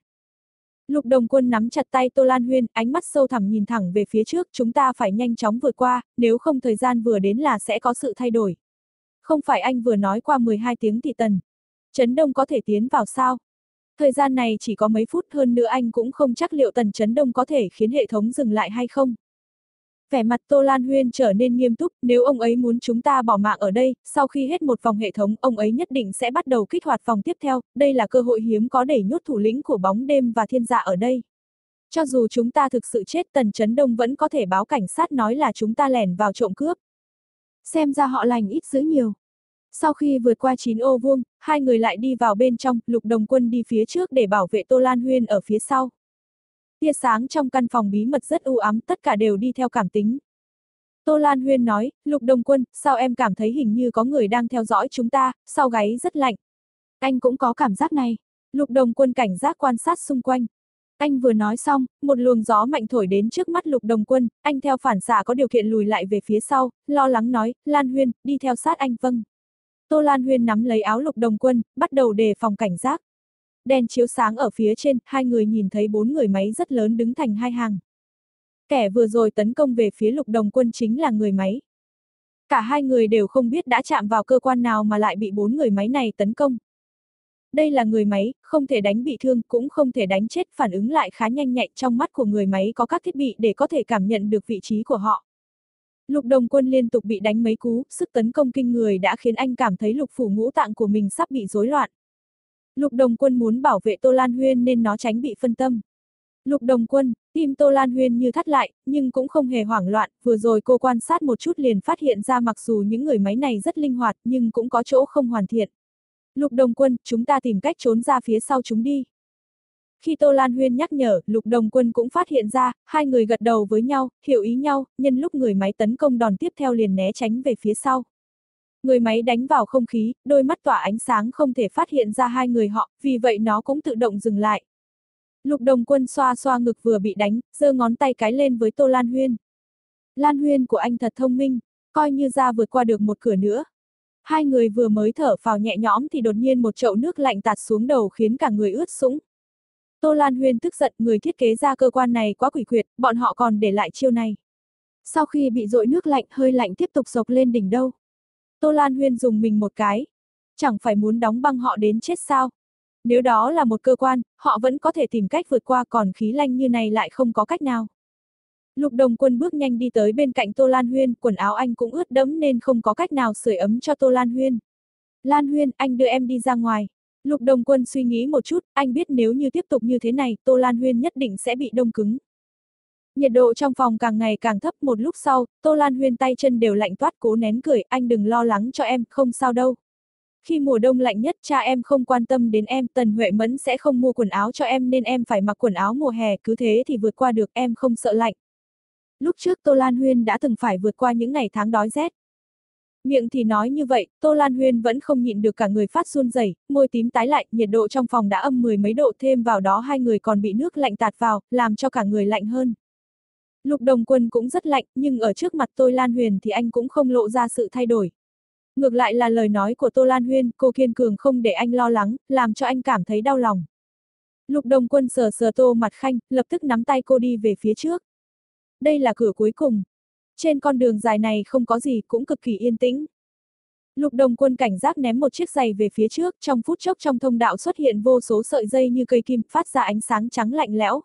Lục Đồng Quân nắm chặt tay Tô Lan Huyên, ánh mắt sâu thẳm nhìn thẳng về phía trước, chúng ta phải nhanh chóng vượt qua, nếu không thời gian vừa đến là sẽ có sự thay đổi. Không phải anh vừa nói qua mười hai tiếng thì Tần Chấn Đông có thể tiến vào sao? Thời gian này chỉ có mấy phút, hơn nữa anh cũng không chắc liệu Tần Chấn Đông có thể khiến hệ thống dừng lại hay không. Vẻ mặt Tô Lan Huyên trở nên nghiêm túc, nếu ông ấy muốn chúng ta bỏ mạng ở đây, sau khi hết một vòng hệ thống, ông ấy nhất định sẽ bắt đầu kích hoạt vòng tiếp theo, đây là cơ hội hiếm có để nhốt thủ lĩnh của bóng đêm và thiên dạ ở đây. Cho dù chúng ta thực sự chết, Tần Chấn Đông vẫn có thể báo cảnh sát nói là chúng ta lẻn vào trộm cướp. Xem ra họ lành ít dữ nhiều. Sau khi vượt qua chín ô vuông, hai người lại đi vào bên trong, Lục Đồng Quân đi phía trước để bảo vệ Tô Lan Huyên ở phía sau. Tia sáng trong căn phòng bí mật rất u ám, tất cả đều đi theo cảm tính. Tô Lan Huyên nói, Lục Đồng Quân, sao em cảm thấy hình như có người đang theo dõi chúng ta, sau gáy rất lạnh. Anh cũng có cảm giác này. Lục Đồng Quân cảnh giác quan sát xung quanh. Anh vừa nói xong, một luồng gió mạnh thổi đến trước mắt Lục Đồng Quân, anh theo phản xạ có điều kiện lùi lại về phía sau, lo lắng nói, Lan Huyên, đi theo sát anh. Vâng. Tô Lan Huyên nắm lấy áo Lục Đồng Quân, bắt đầu đề phòng cảnh giác. Đèn chiếu sáng ở phía trên, hai người nhìn thấy bốn người máy rất lớn đứng thành hai hàng. Kẻ vừa rồi tấn công về phía Lục Đồng Quân chính là người máy. Cả hai người đều không biết đã chạm vào cơ quan nào mà lại bị bốn người máy này tấn công. Đây là người máy, không thể đánh bị thương, cũng không thể đánh chết, phản ứng lại khá nhanh nhạy, trong mắt của người máy có các thiết bị để có thể cảm nhận được vị trí của họ. Lục Đồng Quân liên tục bị đánh mấy cú, sức tấn công kinh người đã khiến anh cảm thấy lục phủ ngũ tạng của mình sắp bị rối loạn. Lục Đồng Quân muốn bảo vệ Tô Lan Huyên nên nó tránh bị phân tâm. Lục Đồng Quân, tim Tô Lan Huyên như thắt lại, nhưng cũng không hề hoảng loạn, vừa rồi cô quan sát một chút liền phát hiện ra mặc dù những người máy này rất linh hoạt nhưng cũng có chỗ không hoàn thiện. Lục Đồng Quân, chúng ta tìm cách trốn ra phía sau chúng đi. Khi Tô Lan Huyên nhắc nhở, Lục Đồng Quân cũng phát hiện ra, hai người gật đầu với nhau, hiểu ý nhau, nhân lúc người máy tấn công đòn tiếp theo liền né tránh về phía sau. Người máy đánh vào không khí, đôi mắt tỏa ánh sáng không thể phát hiện ra hai người họ, vì vậy nó cũng tự động dừng lại. Lục Đồng Quân xoa xoa ngực vừa bị đánh, giơ ngón tay cái lên với Tô Lan Huyên. Lan Huyên của anh thật thông minh, coi như ra vượt qua được một cửa nữa. Hai người vừa mới thở phào nhẹ nhõm thì đột nhiên một chậu nước lạnh tạt xuống đầu khiến cả người ướt sũng. Tô Lan Huyên tức giận, người thiết kế ra cơ quan này quá quỷ quyệt, bọn họ còn để lại chiêu này. Sau khi bị dội nước lạnh, hơi lạnh tiếp tục xộc lên đỉnh đâu. Tô Lan Huyên dùng mình một cái. Chẳng phải muốn đóng băng họ đến chết sao? Nếu đó là một cơ quan, họ vẫn có thể tìm cách vượt qua, còn khí lạnh như này lại không có cách nào. Lục Đồng Quân bước nhanh đi tới bên cạnh Tô Lan Huyên, quần áo anh cũng ướt đẫm nên không có cách nào sưởi ấm cho Tô Lan Huyên. Lan Huyên, anh đưa em đi ra ngoài. Lục Đồng Quân suy nghĩ một chút, anh biết nếu như tiếp tục như thế này, Tô Lan Huyên nhất định sẽ bị đông cứng. Nhiệt độ trong phòng càng ngày càng thấp, một lúc sau, Tô Lan Huyên tay chân đều lạnh toát, cố nén cười, anh đừng lo lắng cho em, không sao đâu. Khi mùa đông lạnh nhất cha em không quan tâm đến em, Tần Huệ Mẫn sẽ không mua quần áo cho em nên em phải mặc quần áo mùa hè, cứ thế thì vượt qua được, em không sợ lạnh. Lúc trước Tô Lan Huyên đã từng phải vượt qua những ngày tháng đói rét. Miệng thì nói như vậy, Tô Lan Huyên vẫn không nhịn được, cả người phát run rẩy, môi tím tái lại, nhiệt độ trong phòng đã âm mười mấy độ, thêm vào đó hai người còn bị nước lạnh tạt vào, làm cho cả người lạnh hơn. Lục Đồng Quân cũng rất lạnh, nhưng ở trước mặt Tô Lan Huyên thì anh cũng không lộ ra sự thay đổi. Ngược lại là lời nói của Tô Lan Huyên, cô kiên cường không để anh lo lắng, làm cho anh cảm thấy đau lòng. Lục Đồng Quân sờ sờ Tô Mặt Khanh, lập tức nắm tay cô đi về phía trước. Đây là cửa cuối cùng. Trên con đường dài này không có gì, cũng cực kỳ yên tĩnh. Lục Đồng Quân cảnh giác ném một chiếc giày về phía trước, trong phút chốc trong thông đạo xuất hiện vô số sợi dây như cây kim, phát ra ánh sáng trắng lạnh lẽo.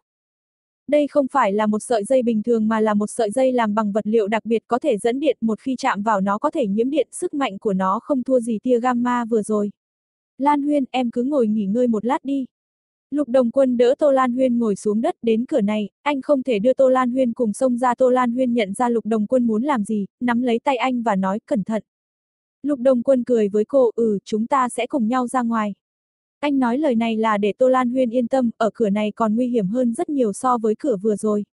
Đây không phải là một sợi dây bình thường mà là một sợi dây làm bằng vật liệu đặc biệt có thể dẫn điện, một khi chạm vào nó có thể nhiễm điện, sức mạnh của nó không thua gì tia gamma vừa rồi. Lan Huyên, em cứ ngồi nghỉ ngơi một lát đi. Lục Đồng Quân đỡ Tô Lan Huyên ngồi xuống đất, đến cửa này, anh không thể đưa Tô Lan Huyên cùng xông ra. Tô Lan Huyên nhận ra Lục Đồng Quân muốn làm gì, nắm lấy tay anh và nói, cẩn thận. Lục Đồng Quân cười với cô, ừ, chúng ta sẽ cùng nhau ra ngoài. Anh nói lời này là để Tô Lan Huyên yên tâm, ở cửa này còn nguy hiểm hơn rất nhiều so với cửa vừa rồi.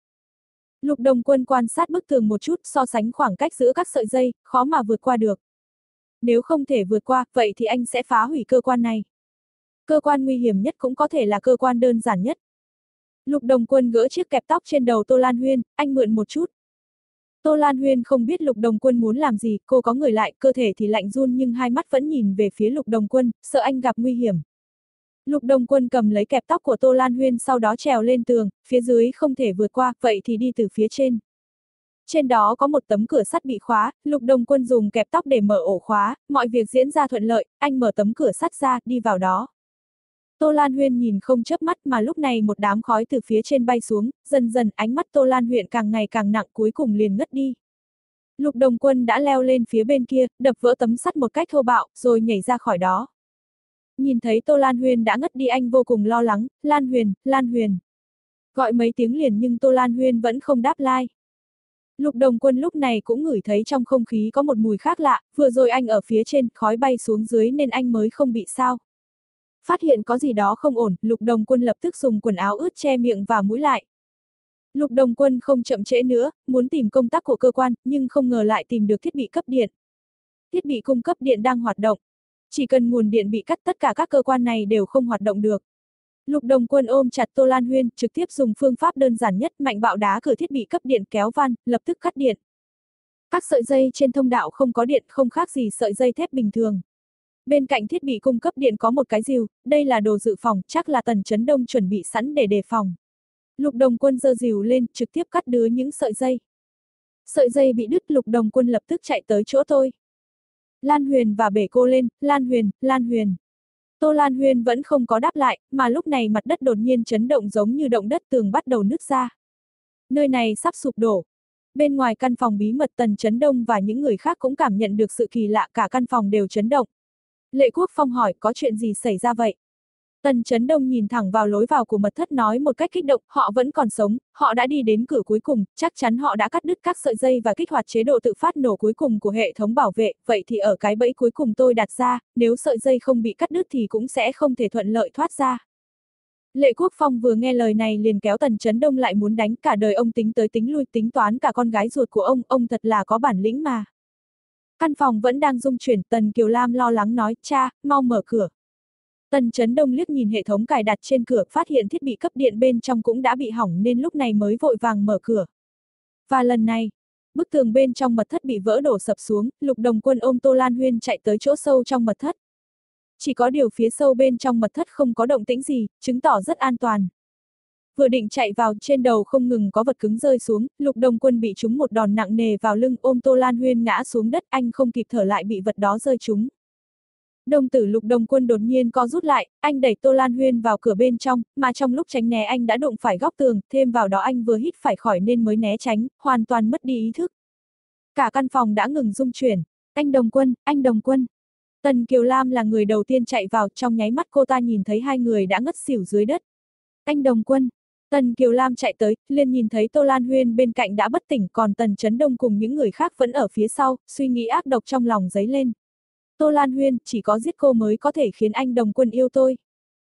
Lục Đồng Quân quan sát bức tường một chút, so sánh khoảng cách giữa các sợi dây, khó mà vượt qua được. Nếu không thể vượt qua, vậy thì anh sẽ phá hủy cơ quan này. Cơ quan nguy hiểm nhất cũng có thể là cơ quan đơn giản nhất. Lục Đồng Quân gỡ chiếc kẹp tóc trên đầu Tô Lan Huyên, anh mượn một chút. Tô Lan Huyên không biết Lục Đồng Quân muốn làm gì, cô có người lại, cơ thể thì lạnh run nhưng hai mắt vẫn nhìn về phía Lục Đồng Quân, sợ anh gặp nguy hiểm. Lục Đồng Quân cầm lấy kẹp tóc của Tô Lan Huyên, sau đó trèo lên tường, phía dưới không thể vượt qua, vậy thì đi từ phía trên. Trên đó có một tấm cửa sắt bị khóa, Lục Đồng Quân dùng kẹp tóc để mở ổ khóa, mọi việc diễn ra thuận lợi, anh mở tấm cửa sắt ra, đi vào đó. Tô Lan Huyên nhìn không chớp mắt, mà lúc này một đám khói từ phía trên bay xuống, dần dần ánh mắt Tô Lan Huyên càng ngày càng nặng, cuối cùng liền ngất đi. Lục Đồng Quân đã leo lên phía bên kia, đập vỡ tấm sắt một cách thô bạo, rồi nhảy ra khỏi đó. Nhìn thấy Tô Lan Huyên đã ngất đi, anh vô cùng lo lắng, Lan Huyền, Lan Huyền. Gọi mấy tiếng liền nhưng Tô Lan Huyên vẫn không đáp lai. Lục Đồng Quân lúc này cũng ngửi thấy trong không khí có một mùi khác lạ, vừa rồi anh ở phía trên, khói bay xuống dưới nên anh mới không bị sao. Phát hiện có gì đó không ổn, Lục Đồng Quân lập tức dùng quần áo ướt che miệng và mũi lại. Lục Đồng Quân không chậm trễ nữa, muốn tìm công tắc của cơ quan, nhưng không ngờ lại tìm được thiết bị cấp điện. Thiết bị cung cấp điện đang hoạt động. Chỉ cần nguồn điện bị cắt tất cả các cơ quan này đều không hoạt động được. Lục Đồng Quân ôm chặt Tô Lan Huyên, trực tiếp dùng phương pháp đơn giản nhất mạnh bạo đá cửa thiết bị cấp điện kéo van, lập tức cắt điện. Các sợi dây trên thông đạo không có điện không khác gì sợi dây thép bình thường. Bên cạnh thiết bị cung cấp điện có một cái rìu, đây là đồ dự phòng, chắc là Tần Chấn Đông chuẩn bị sẵn để đề phòng. Lục Đồng Quân giơ rìu lên, trực tiếp cắt đứa những sợi dây. Sợi dây bị đứt, Lục Đồng Quân lập tức chạy tới chỗ tôi. Lan Huyền và bể cô lên, Lan Huyền, Lan Huyền. Tô Lan Huyên vẫn không có đáp lại, mà lúc này mặt đất đột nhiên chấn động giống như động đất, tường bắt đầu nứt ra. Nơi này sắp sụp đổ. Bên ngoài căn phòng bí mật, Tần Chấn Đông và những người khác cũng cảm nhận được sự kỳ lạ, cả căn phòng đều chấn động. Lệ Quốc Phong hỏi có chuyện gì xảy ra vậy? Tần Chấn Đông nhìn thẳng vào lối vào của mật thất nói một cách kích động, họ vẫn còn sống, họ đã đi đến cửa cuối cùng, chắc chắn họ đã cắt đứt các sợi dây và kích hoạt chế độ tự phát nổ cuối cùng của hệ thống bảo vệ, vậy thì ở cái bẫy cuối cùng tôi đặt ra, nếu sợi dây không bị cắt đứt thì cũng sẽ không thể thuận lợi thoát ra. Lệ Quốc Phong vừa nghe lời này liền kéo Tần Chấn Đông lại muốn đánh, cả đời ông tính tới tính lui, tính toán cả con gái ruột của ông, ông thật là có bản lĩnh mà. Căn phòng vẫn đang rung chuyển, Tần Kiều Lam lo lắng nói, cha, mau mở cửa. Tần Chấn Đông liếc nhìn hệ thống cài đặt trên cửa, phát hiện thiết bị cấp điện bên trong cũng đã bị hỏng nên lúc này mới vội vàng mở cửa. Và lần này, bức tường bên trong mật thất bị vỡ đổ sập xuống, Lục Đồng Quân ôm Tô Lan Huyên chạy tới chỗ sâu trong mật thất. Chỉ có điều phía sâu bên trong mật thất không có động tĩnh gì, chứng tỏ rất an toàn. Vừa định chạy vào, trên đầu không ngừng có vật cứng rơi xuống, Lục Đồng Quân bị trúng một đòn nặng nề vào lưng, ôm Tô Lan Huyên ngã xuống đất, anh không kịp thở lại bị vật đó rơi trúng. Đồng tử Lục Đồng Quân đột nhiên co rút lại, anh đẩy Tô Lan Huyên vào cửa bên trong, mà trong lúc tránh né anh đã đụng phải góc tường, thêm vào đó anh vừa hít phải khỏi nên mới né tránh, hoàn toàn mất đi ý thức. Cả căn phòng đã ngừng rung chuyển. Anh Đồng Quân, anh Đồng Quân. Tần Kiều Lam là người đầu tiên chạy vào, trong nháy mắt cô ta nhìn thấy hai người đã ngất xỉu dưới đất. Anh Đồng Quân. Tần Kiều Lam chạy tới, liền nhìn thấy Tô Lan Huyên bên cạnh đã bất tỉnh, còn Tần Chấn Đông cùng những người khác vẫn ở phía sau, suy nghĩ ác độc trong lòng dấy lên. Tô Lan Huyên, chỉ có giết cô mới có thể khiến anh Đồng Quân yêu tôi.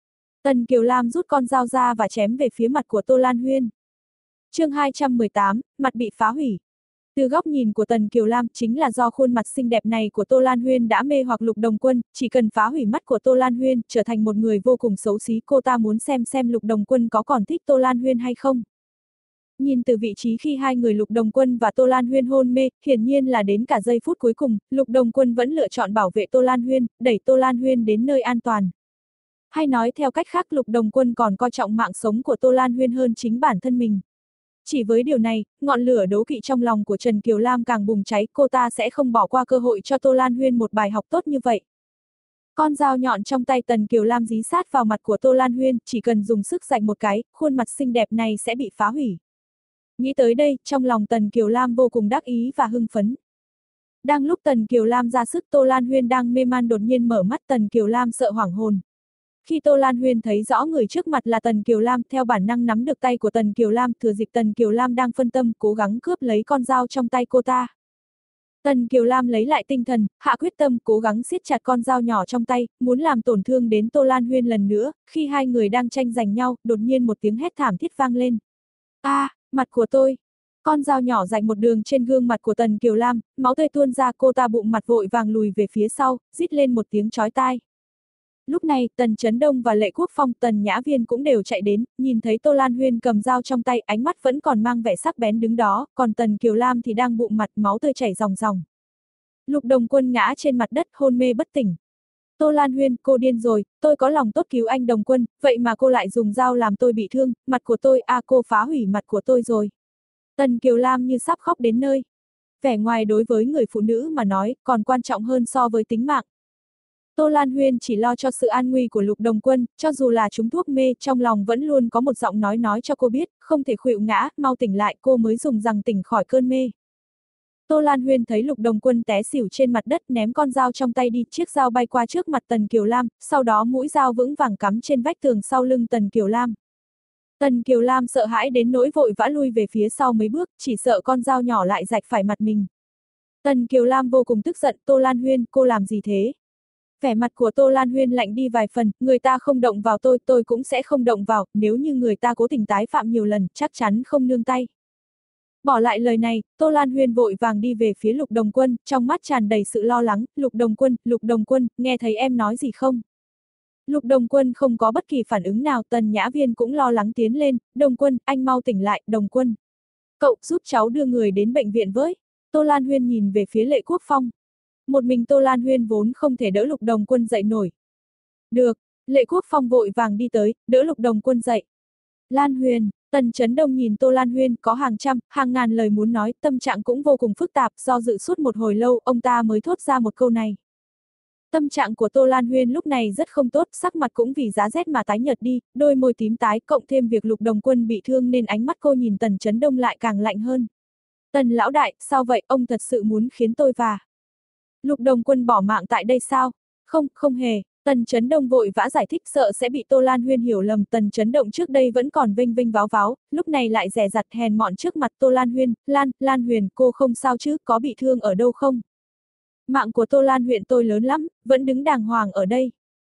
Tần Kiều Lam rút con dao ra và chém về phía mặt của Tô Lan Huyên. Chương hai trăm mười tám, mặt bị phá hủy. Từ góc nhìn của Tần Kiều Lam, chính là do khuôn mặt xinh đẹp này của Tô Lan Huyên đã mê hoặc Lục Đồng Quân, chỉ cần phá hủy mắt của Tô Lan Huyên, trở thành một người vô cùng xấu xí, cô ta muốn xem xem Lục Đồng Quân có còn thích Tô Lan Huyên hay không. Nhìn từ vị trí khi hai người Lục Đồng Quân và Tô Lan Huyên hôn mê, hiển nhiên là đến cả giây phút cuối cùng, Lục Đồng Quân vẫn lựa chọn bảo vệ Tô Lan Huyên, đẩy Tô Lan Huyên đến nơi an toàn. Hay nói theo cách khác, Lục Đồng Quân còn coi trọng mạng sống của Tô Lan Huyên hơn chính bản thân mình. Chỉ với điều này, ngọn lửa đố kỵ trong lòng của Trần Kiều Lam càng bùng cháy, cô ta sẽ không bỏ qua cơ hội cho Tô Lan Huyên một bài học tốt như vậy. Con dao nhọn trong tay Tần Kiều Lam dí sát vào mặt của Tô Lan Huyên, chỉ cần dùng sức rạch một cái, khuôn mặt xinh đẹp này sẽ bị phá hủy. Nghĩ tới đây, trong lòng Tần Kiều Lam vô cùng đắc ý và hưng phấn. Đang lúc Tần Kiều Lam ra sức, Tô Lan Huyên đang mê man đột nhiên mở mắt, Tần Kiều Lam sợ hoảng hồn. Khi Tô Lan Huyên thấy rõ người trước mặt là Tần Kiều Lam, theo bản năng nắm được tay của Tần Kiều Lam, thừa dịp Tần Kiều Lam đang phân tâm, cố gắng cướp lấy con dao trong tay cô ta. Tần Kiều Lam lấy lại tinh thần, hạ quyết tâm, cố gắng siết chặt con dao nhỏ trong tay, muốn làm tổn thương đến Tô Lan Huyên lần nữa. Khi hai người đang tranh giành nhau, đột nhiên một tiếng hét thảm thiết vang lên. A, à, mặt của tôi! Con dao nhỏ rạch một đường trên gương mặt của Tần Kiều Lam, máu tươi tuôn ra, cô ta bụng mặt vội vàng lùi về phía sau, rít lên một tiếng chói tai. Lúc này, Tần Chấn Đông và Lệ Quốc Phong, Tần Nhã Viên cũng đều chạy đến, nhìn thấy Tô Lan Huyên cầm dao trong tay, ánh mắt vẫn còn mang vẻ sắc bén đứng đó, còn Tần Kiều Lam thì đang bụng mặt, máu tươi chảy ròng ròng. Lục Đồng Quân ngã trên mặt đất, hôn mê bất tỉnh. Tô Lan Huyên, cô điên rồi, tôi có lòng tốt cứu anh Đồng Quân, vậy mà cô lại dùng dao làm tôi bị thương, mặt của tôi, à cô phá hủy mặt của tôi rồi. Tần Kiều Lam như sắp khóc đến nơi. Vẻ ngoài đối với người phụ nữ mà nói, còn quan trọng hơn so với tính mạng. Tô Lan Huyên chỉ lo cho sự an nguy của Lục Đồng Quân, cho dù là trúng thuốc mê, trong lòng vẫn luôn có một giọng nói nói cho cô biết, không thể khuỵu ngã, mau tỉnh lại, cô mới dùng rằng tỉnh khỏi cơn mê. Tô Lan Huyên thấy Lục Đồng Quân té xỉu trên mặt đất, ném con dao trong tay đi, chiếc dao bay qua trước mặt Tần Kiều Lam, sau đó mũi dao vững vàng cắm trên vách tường sau lưng Tần Kiều Lam. Tần Kiều Lam sợ hãi đến nỗi vội vã lui về phía sau mấy bước, chỉ sợ con dao nhỏ lại rạch phải mặt mình. Tần Kiều Lam vô cùng tức giận, Tô Lan Huyên, cô làm gì thế? Vẻ mặt của Tô Lan Huyên lạnh đi vài phần, người ta không động vào tôi, tôi cũng sẽ không động vào, nếu như người ta cố tình tái phạm nhiều lần, chắc chắn không nương tay. Bỏ lại lời này, Tô Lan Huyên vội vàng đi về phía Lục Đồng Quân, trong mắt tràn đầy sự lo lắng, Lục Đồng Quân, Lục Đồng Quân, nghe thấy em nói gì không? Lục Đồng Quân không có bất kỳ phản ứng nào, Tần Nhã Viên cũng lo lắng tiến lên, Đồng Quân, anh mau tỉnh lại, Đồng Quân. Cậu giúp cháu đưa người đến bệnh viện với. Tô Lan Huyên nhìn về phía Lệ Quốc Phong. Một mình Tô Lan Huyên vốn không thể đỡ Lục Đồng Quân dậy nổi. Được, Lệ Quốc Phong vội vàng đi tới, đỡ Lục Đồng Quân dậy. Lan Huyên, Tần Chấn Đông nhìn Tô Lan Huyên có hàng trăm, hàng ngàn lời muốn nói, tâm trạng cũng vô cùng phức tạp, do dự suốt một hồi lâu, ông ta mới thốt ra một câu này. Tâm trạng của Tô Lan Huyên lúc này rất không tốt, sắc mặt cũng vì giá rét mà tái nhợt đi, đôi môi tím tái, cộng thêm việc Lục Đồng Quân bị thương nên ánh mắt cô nhìn Tần Chấn Đông lại càng lạnh hơn. Tần lão đại, sao vậy, ông thật sự muốn khiến tôi và Lục Đồng Quân bỏ mạng tại đây sao? Không, không hề. Tần Chấn Đông vội vã giải thích, sợ sẽ bị Tô Lan Huyên hiểu lầm. Tần Chấn Động trước đây vẫn còn vênh vênh váo váo, lúc này lại dè dặt hèn mọn trước mặt Tô Lan Huyên. Lan, Lan Huyền, cô không sao chứ, có bị thương ở đâu không? Mạng của Tô Lan Huyên tôi lớn lắm, vẫn đứng đàng hoàng ở đây.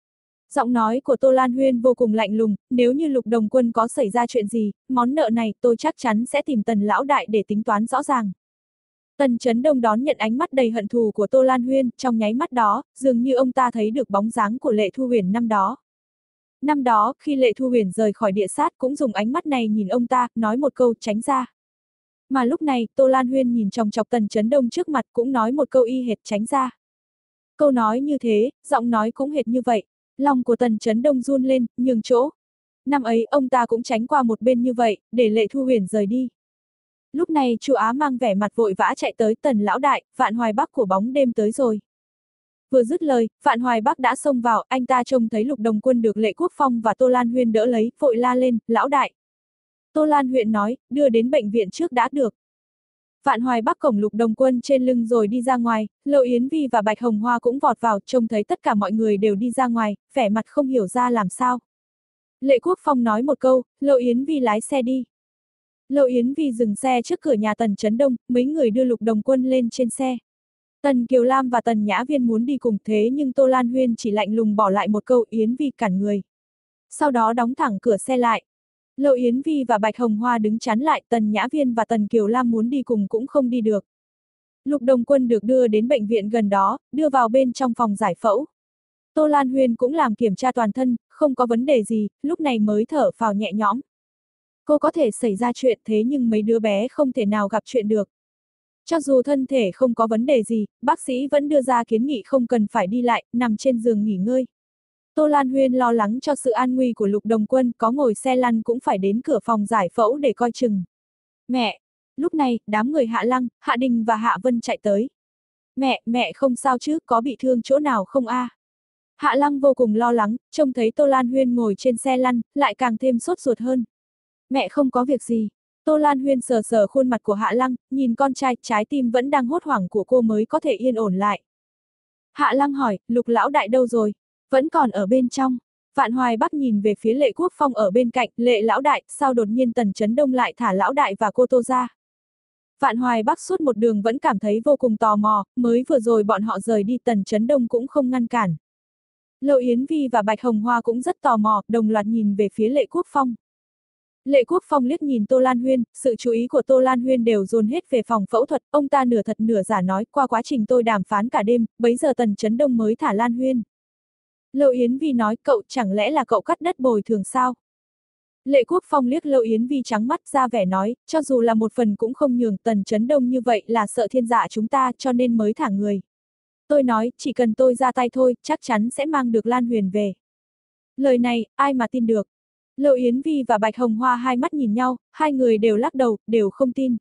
Giọng nói của Tô Lan Huyên vô cùng lạnh lùng, nếu như Lục Đồng Quân có xảy ra chuyện gì, món nợ này tôi chắc chắn sẽ tìm Tần lão đại để tính toán rõ ràng. Tần Chấn Đông đón nhận ánh mắt đầy hận thù của Tô Lan Huyên, trong nháy mắt đó, dường như ông ta thấy được bóng dáng của Lệ Thu Huyền năm đó. Năm đó, khi Lệ Thu Huyền rời khỏi địa sát cũng dùng ánh mắt này nhìn ông ta, nói một câu tránh ra. Mà lúc này, Tô Lan Huyên nhìn chòng chọc Tần Chấn Đông trước mặt cũng nói một câu y hệt tránh ra. Câu nói như thế, giọng nói cũng hệt như vậy, lòng của Tần Chấn Đông run lên, nhường chỗ. Năm ấy, ông ta cũng tránh qua một bên như vậy, để Lệ Thu Huyền rời đi. Lúc này Chu Á mang vẻ mặt vội vã chạy tới, Tần lão đại, Vạn Hoài Bắc của bóng đêm tới rồi. Vừa dứt lời, Vạn Hoài Bắc đã xông vào, anh ta trông thấy Lục Đồng Quân được Lệ Quốc Phong và Tô Lan Huyên đỡ lấy, vội la lên, lão đại. Tô Lan Huyên nói, đưa đến bệnh viện trước đã được. Vạn Hoài Bắc cổng Lục Đồng Quân trên lưng rồi đi ra ngoài, Lộ Yến Vi và Bạch Hồng Hoa cũng vọt vào, trông thấy tất cả mọi người đều đi ra ngoài, vẻ mặt không hiểu ra làm sao. Lệ Quốc Phong nói một câu, Lộ Yến Vi lái xe đi. Lộ Yến Vi dừng xe trước cửa nhà Tần Chấn Đông, mấy người đưa Lục Đồng Quân lên trên xe. Tần Kiều Lam và Tần Nhã Viên muốn đi cùng, thế nhưng Tô Lan Huyên chỉ lạnh lùng bỏ lại một câu, Yến Vi cản người. Sau đó đóng thẳng cửa xe lại. Lộ Yến Vi và Bạch Hồng Hoa đứng chắn lại, Tần Nhã Viên và Tần Kiều Lam muốn đi cùng cũng không đi được. Lục Đồng Quân được đưa đến bệnh viện gần đó, đưa vào bên trong phòng giải phẫu. Tô Lan Huyên cũng làm kiểm tra toàn thân, không có vấn đề gì, lúc này mới thở phào nhẹ nhõm. Cô có thể xảy ra chuyện thế nhưng mấy đứa bé không thể nào gặp chuyện được. Cho dù thân thể không có vấn đề gì, bác sĩ vẫn đưa ra kiến nghị không cần phải đi lại, nằm trên giường nghỉ ngơi. Tô Lan Huyên lo lắng cho sự an nguy của Lục Đồng Quân, có ngồi xe lăn cũng phải đến cửa phòng giải phẫu để coi chừng. Mẹ! Lúc này, đám người Hạ Lăng, Hạ Đình và Hạ Vân chạy tới. Mẹ, mẹ không sao chứ, có bị thương chỗ nào không a? À? Hạ Lăng vô cùng lo lắng, trông thấy Tô Lan Huyên ngồi trên xe lăn, lại càng thêm sốt ruột hơn. Mẹ không có việc gì. Tô Lan Huyên sờ sờ khuôn mặt của Hạ Lăng, nhìn con trai, trái tim vẫn đang hốt hoảng của cô mới có thể yên ổn lại. Hạ Lăng hỏi, Lục lão đại đâu rồi? Vẫn còn ở bên trong. Vạn Hoài Bắc nhìn về phía Lệ Quốc Phong ở bên cạnh, Lệ lão đại, sao đột nhiên Tần Chấn Đông lại thả lão đại và cô Tô ra? Vạn Hoài Bắc suốt một đường vẫn cảm thấy vô cùng tò mò, mới vừa rồi bọn họ rời đi Tần Chấn Đông cũng không ngăn cản. Lộ Yến Vi và Bạch Hồng Hoa cũng rất tò mò, đồng loạt nhìn về phía Lệ Quốc Phong. Lệ Quốc Phong liếc nhìn Tô Lan Huyên, sự chú ý của Tô Lan Huyên đều dồn hết về phòng phẫu thuật, ông ta nửa thật nửa giả nói, qua quá trình tôi đàm phán cả đêm, bấy giờ Tần Chấn Đông mới thả Lan Huyên. Lộ Yến Vi nói, cậu chẳng lẽ là cậu cắt đất bồi thường sao? Lệ Quốc Phong liếc Lộ Yến Vi trắng mắt ra vẻ nói, cho dù là một phần cũng không nhường, Tần Chấn Đông như vậy là sợ thiên dạ chúng ta cho nên mới thả người. Tôi nói, chỉ cần tôi ra tay thôi, chắc chắn sẽ mang được Lan Huyền về. Lời này, ai mà tin được? Lộ Yến Vi và Bạch Hồng Hoa hai mắt nhìn nhau, hai người đều lắc đầu, đều không tin.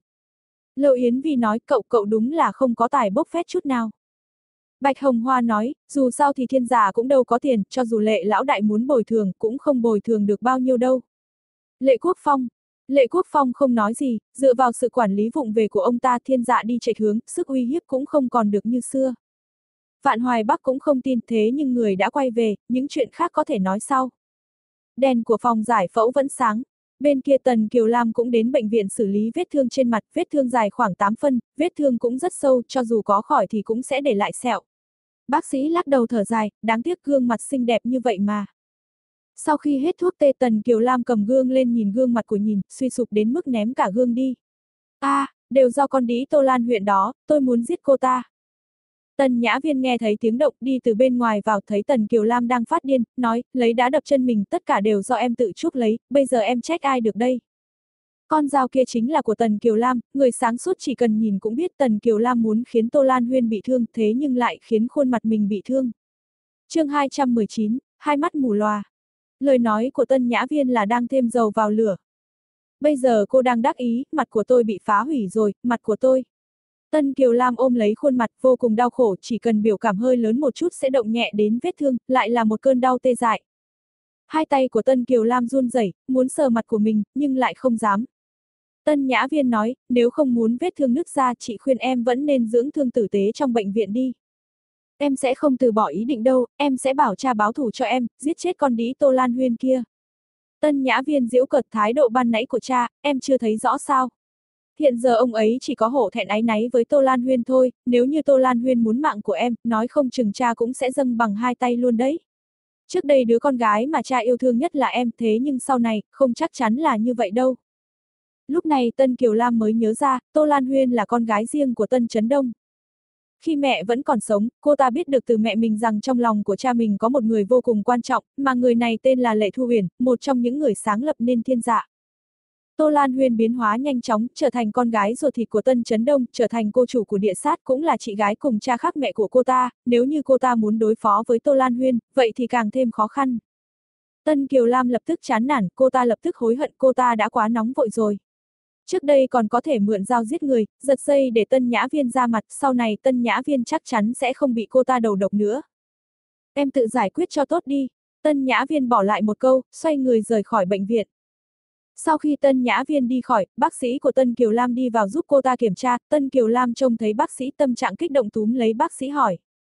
Lộ Yến Vi nói, cậu cậu đúng là không có tài bốc phét chút nào. Bạch Hồng Hoa nói, dù sao thì thiên giả cũng đâu có tiền, cho dù Lệ lão đại muốn bồi thường, cũng không bồi thường được bao nhiêu đâu. Lệ Quốc Phong. Lệ Quốc Phong không nói gì, dựa vào sự quản lý vụng về của ông ta, thiên dạ đi chệch hướng, sức uy hiếp cũng không còn được như xưa. Vạn Hoài Bắc cũng không tin, thế nhưng người đã quay về, những chuyện khác có thể nói sau. Đèn của phòng giải phẫu vẫn sáng. Bên kia Tần Kiều Lam cũng đến bệnh viện xử lý vết thương trên mặt, vết thương dài khoảng tám phân, vết thương cũng rất sâu, cho dù có khỏi thì cũng sẽ để lại sẹo. Bác sĩ lắc đầu thở dài, đáng tiếc gương mặt xinh đẹp như vậy mà. Sau khi hết thuốc tê, Tần Kiều Lam cầm gương lên nhìn gương mặt của nhìn, suy sụp đến mức ném cả gương đi. A, à, đều do con đĩ Tô Lan huyện đó, tôi muốn giết cô ta. Tần Nhã Viên nghe thấy tiếng động đi từ bên ngoài vào, thấy Tần Kiều Lam đang phát điên, nói, lấy đá đập chân mình, tất cả đều do em tự chuốc lấy, bây giờ em trách ai được đây. Con dao kia chính là của Tần Kiều Lam, người sáng suốt chỉ cần nhìn cũng biết Tần Kiều Lam muốn khiến Tô Lan Huyên bị thương, thế nhưng lại khiến khuôn mặt mình bị thương. Chương hai trăm mười chín, hai mắt mù lòa. Lời nói của Tần Nhã Viên là đang thêm dầu vào lửa. Bây giờ cô đang đắc ý, mặt của tôi bị phá hủy rồi, mặt của tôi. Tần Kiều Lam ôm lấy khuôn mặt vô cùng đau khổ, chỉ cần biểu cảm hơi lớn một chút sẽ động nhẹ đến vết thương, lại là một cơn đau tê dại. Hai tay của Tần Kiều Lam run rẩy, muốn sờ mặt của mình, nhưng lại không dám. Tần Nhã Viên nói, nếu không muốn vết thương nứt ra, chị khuyên em vẫn nên dưỡng thương tử tế trong bệnh viện đi. Em sẽ không từ bỏ ý định đâu, em sẽ bảo cha báo thù cho em, giết chết con đĩ Tô Lan Huyên kia. Tần Nhã Viên giễu cợt thái độ ban nãy của cha, em chưa thấy rõ sao. Hiện giờ ông ấy chỉ có hổ thẹn áy náy với Tô Lan Huyên thôi, nếu như Tô Lan Huyên muốn mạng của em, nói không chừng cha cũng sẽ dâng bằng hai tay luôn đấy. Trước đây đứa con gái mà cha yêu thương nhất là em, thế nhưng sau này, không chắc chắn là như vậy đâu. Lúc này Tần Kiều Lam mới nhớ ra, Tô Lan Huyên là con gái riêng của Tần Chấn Đông. Khi mẹ vẫn còn sống, cô ta biết được từ mẹ mình rằng trong lòng của cha mình có một người vô cùng quan trọng, mà người này tên là Lệ Thu Huyền, một trong những người sáng lập nên thiên dạ. Tô Lan Huyên biến hóa nhanh chóng, trở thành con gái ruột thịt của Tần Chấn Đông, trở thành cô chủ của địa sát, cũng là chị gái cùng cha khác mẹ của cô ta, nếu như cô ta muốn đối phó với Tô Lan Huyên, vậy thì càng thêm khó khăn. Tần Kiều Lam lập tức chán nản, cô ta lập tức hối hận, cô ta đã quá nóng vội rồi. Trước đây còn có thể mượn dao giết người, giật dây để Tần Nhã Viên ra mặt, sau này Tần Nhã Viên chắc chắn sẽ không bị cô ta đầu độc nữa. Em tự giải quyết cho tốt đi. Tần Nhã Viên bỏ lại một câu, xoay người rời khỏi bệnh viện. Sau khi Tần Nhã Viên đi khỏi, bác sĩ của Tần Kiều Lam đi vào giúp cô ta kiểm tra, Tần Kiều Lam trông thấy bác sĩ tâm trạng kích động túm lấy bác sĩ hỏi.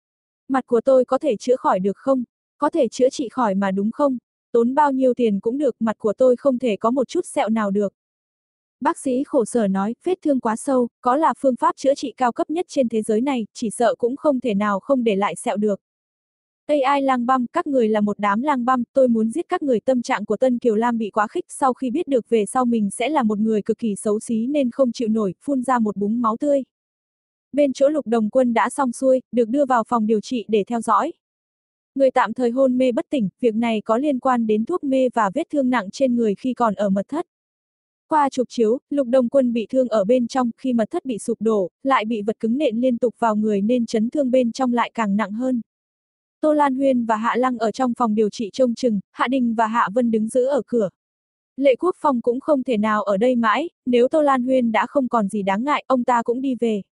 Mặt của tôi có thể chữa khỏi được không? Có thể chữa trị khỏi mà đúng không? Tốn bao nhiêu tiền cũng được, mặt của tôi không thể có một chút sẹo nào được. Bác sĩ khổ sở nói, vết thương quá sâu, có là phương pháp chữa trị cao cấp nhất trên thế giới này, chỉ sợ cũng không thể nào không để lại sẹo được. a i lang băm, các người là một đám lang băm, tôi muốn giết các người. Tâm trạng của Tần Kiều Lam bị quá khích, sau khi biết được về sau mình sẽ là một người cực kỳ xấu xí nên không chịu nổi, phun ra một búng máu tươi. Bên chỗ Lục Đồng Quân đã xong xuôi, được đưa vào phòng điều trị để theo dõi. Người tạm thời hôn mê bất tỉnh, việc này có liên quan đến thuốc mê và vết thương nặng trên người khi còn ở mật thất. Qua chụp chiếu, Lục Đồng Quân bị thương ở bên trong, khi mật thất bị sụp đổ, lại bị vật cứng nện liên tục vào người nên chấn thương bên trong lại càng nặng hơn. Tô Lan Huyên và Hạ Lăng ở trong phòng điều trị trông chừng, Hạ Đình và Hạ Vân đứng giữ ở cửa. Lệ Quốc Phong cũng không thể nào ở đây mãi, nếu Tô Lan Huyên đã không còn gì đáng ngại, ông ta cũng đi về.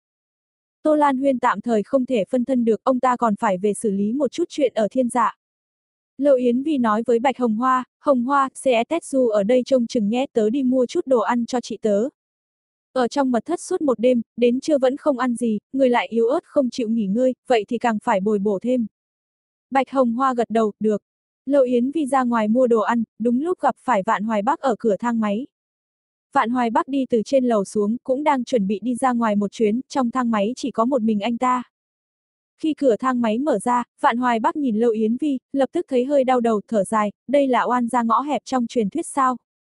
Tô Lan Huyên tạm thời không thể phân thân được, ông ta còn phải về xử lý một chút chuyện ở thiên dạ. Lâu Yến Vi nói với Bạch Hồng Hoa, Hồng Hoa, xe Tetsu ở đây trông chừng nhé, tớ đi mua chút đồ ăn cho chị tớ. Ở trong mật thất suốt một đêm, đến trưa vẫn không ăn gì, người lại yếu ớt không chịu nghỉ ngơi, vậy thì càng phải bồi bổ thêm. Bạch Hồng Hoa gật đầu, được. Lâu Yến Vi ra ngoài mua đồ ăn, đúng lúc gặp phải Vạn Hoài Bắc ở cửa thang máy. Vạn Hoài Bắc đi từ trên lầu xuống, cũng đang chuẩn bị đi ra ngoài một chuyến, trong thang máy chỉ có một mình anh ta. Khi cửa thang máy mở ra, Vạn Hoài Bắc nhìn Lâu Yến Vi, lập tức thấy hơi đau đầu, thở dài, đây là oan gia ngõ hẹp trong truyền thuyết sao?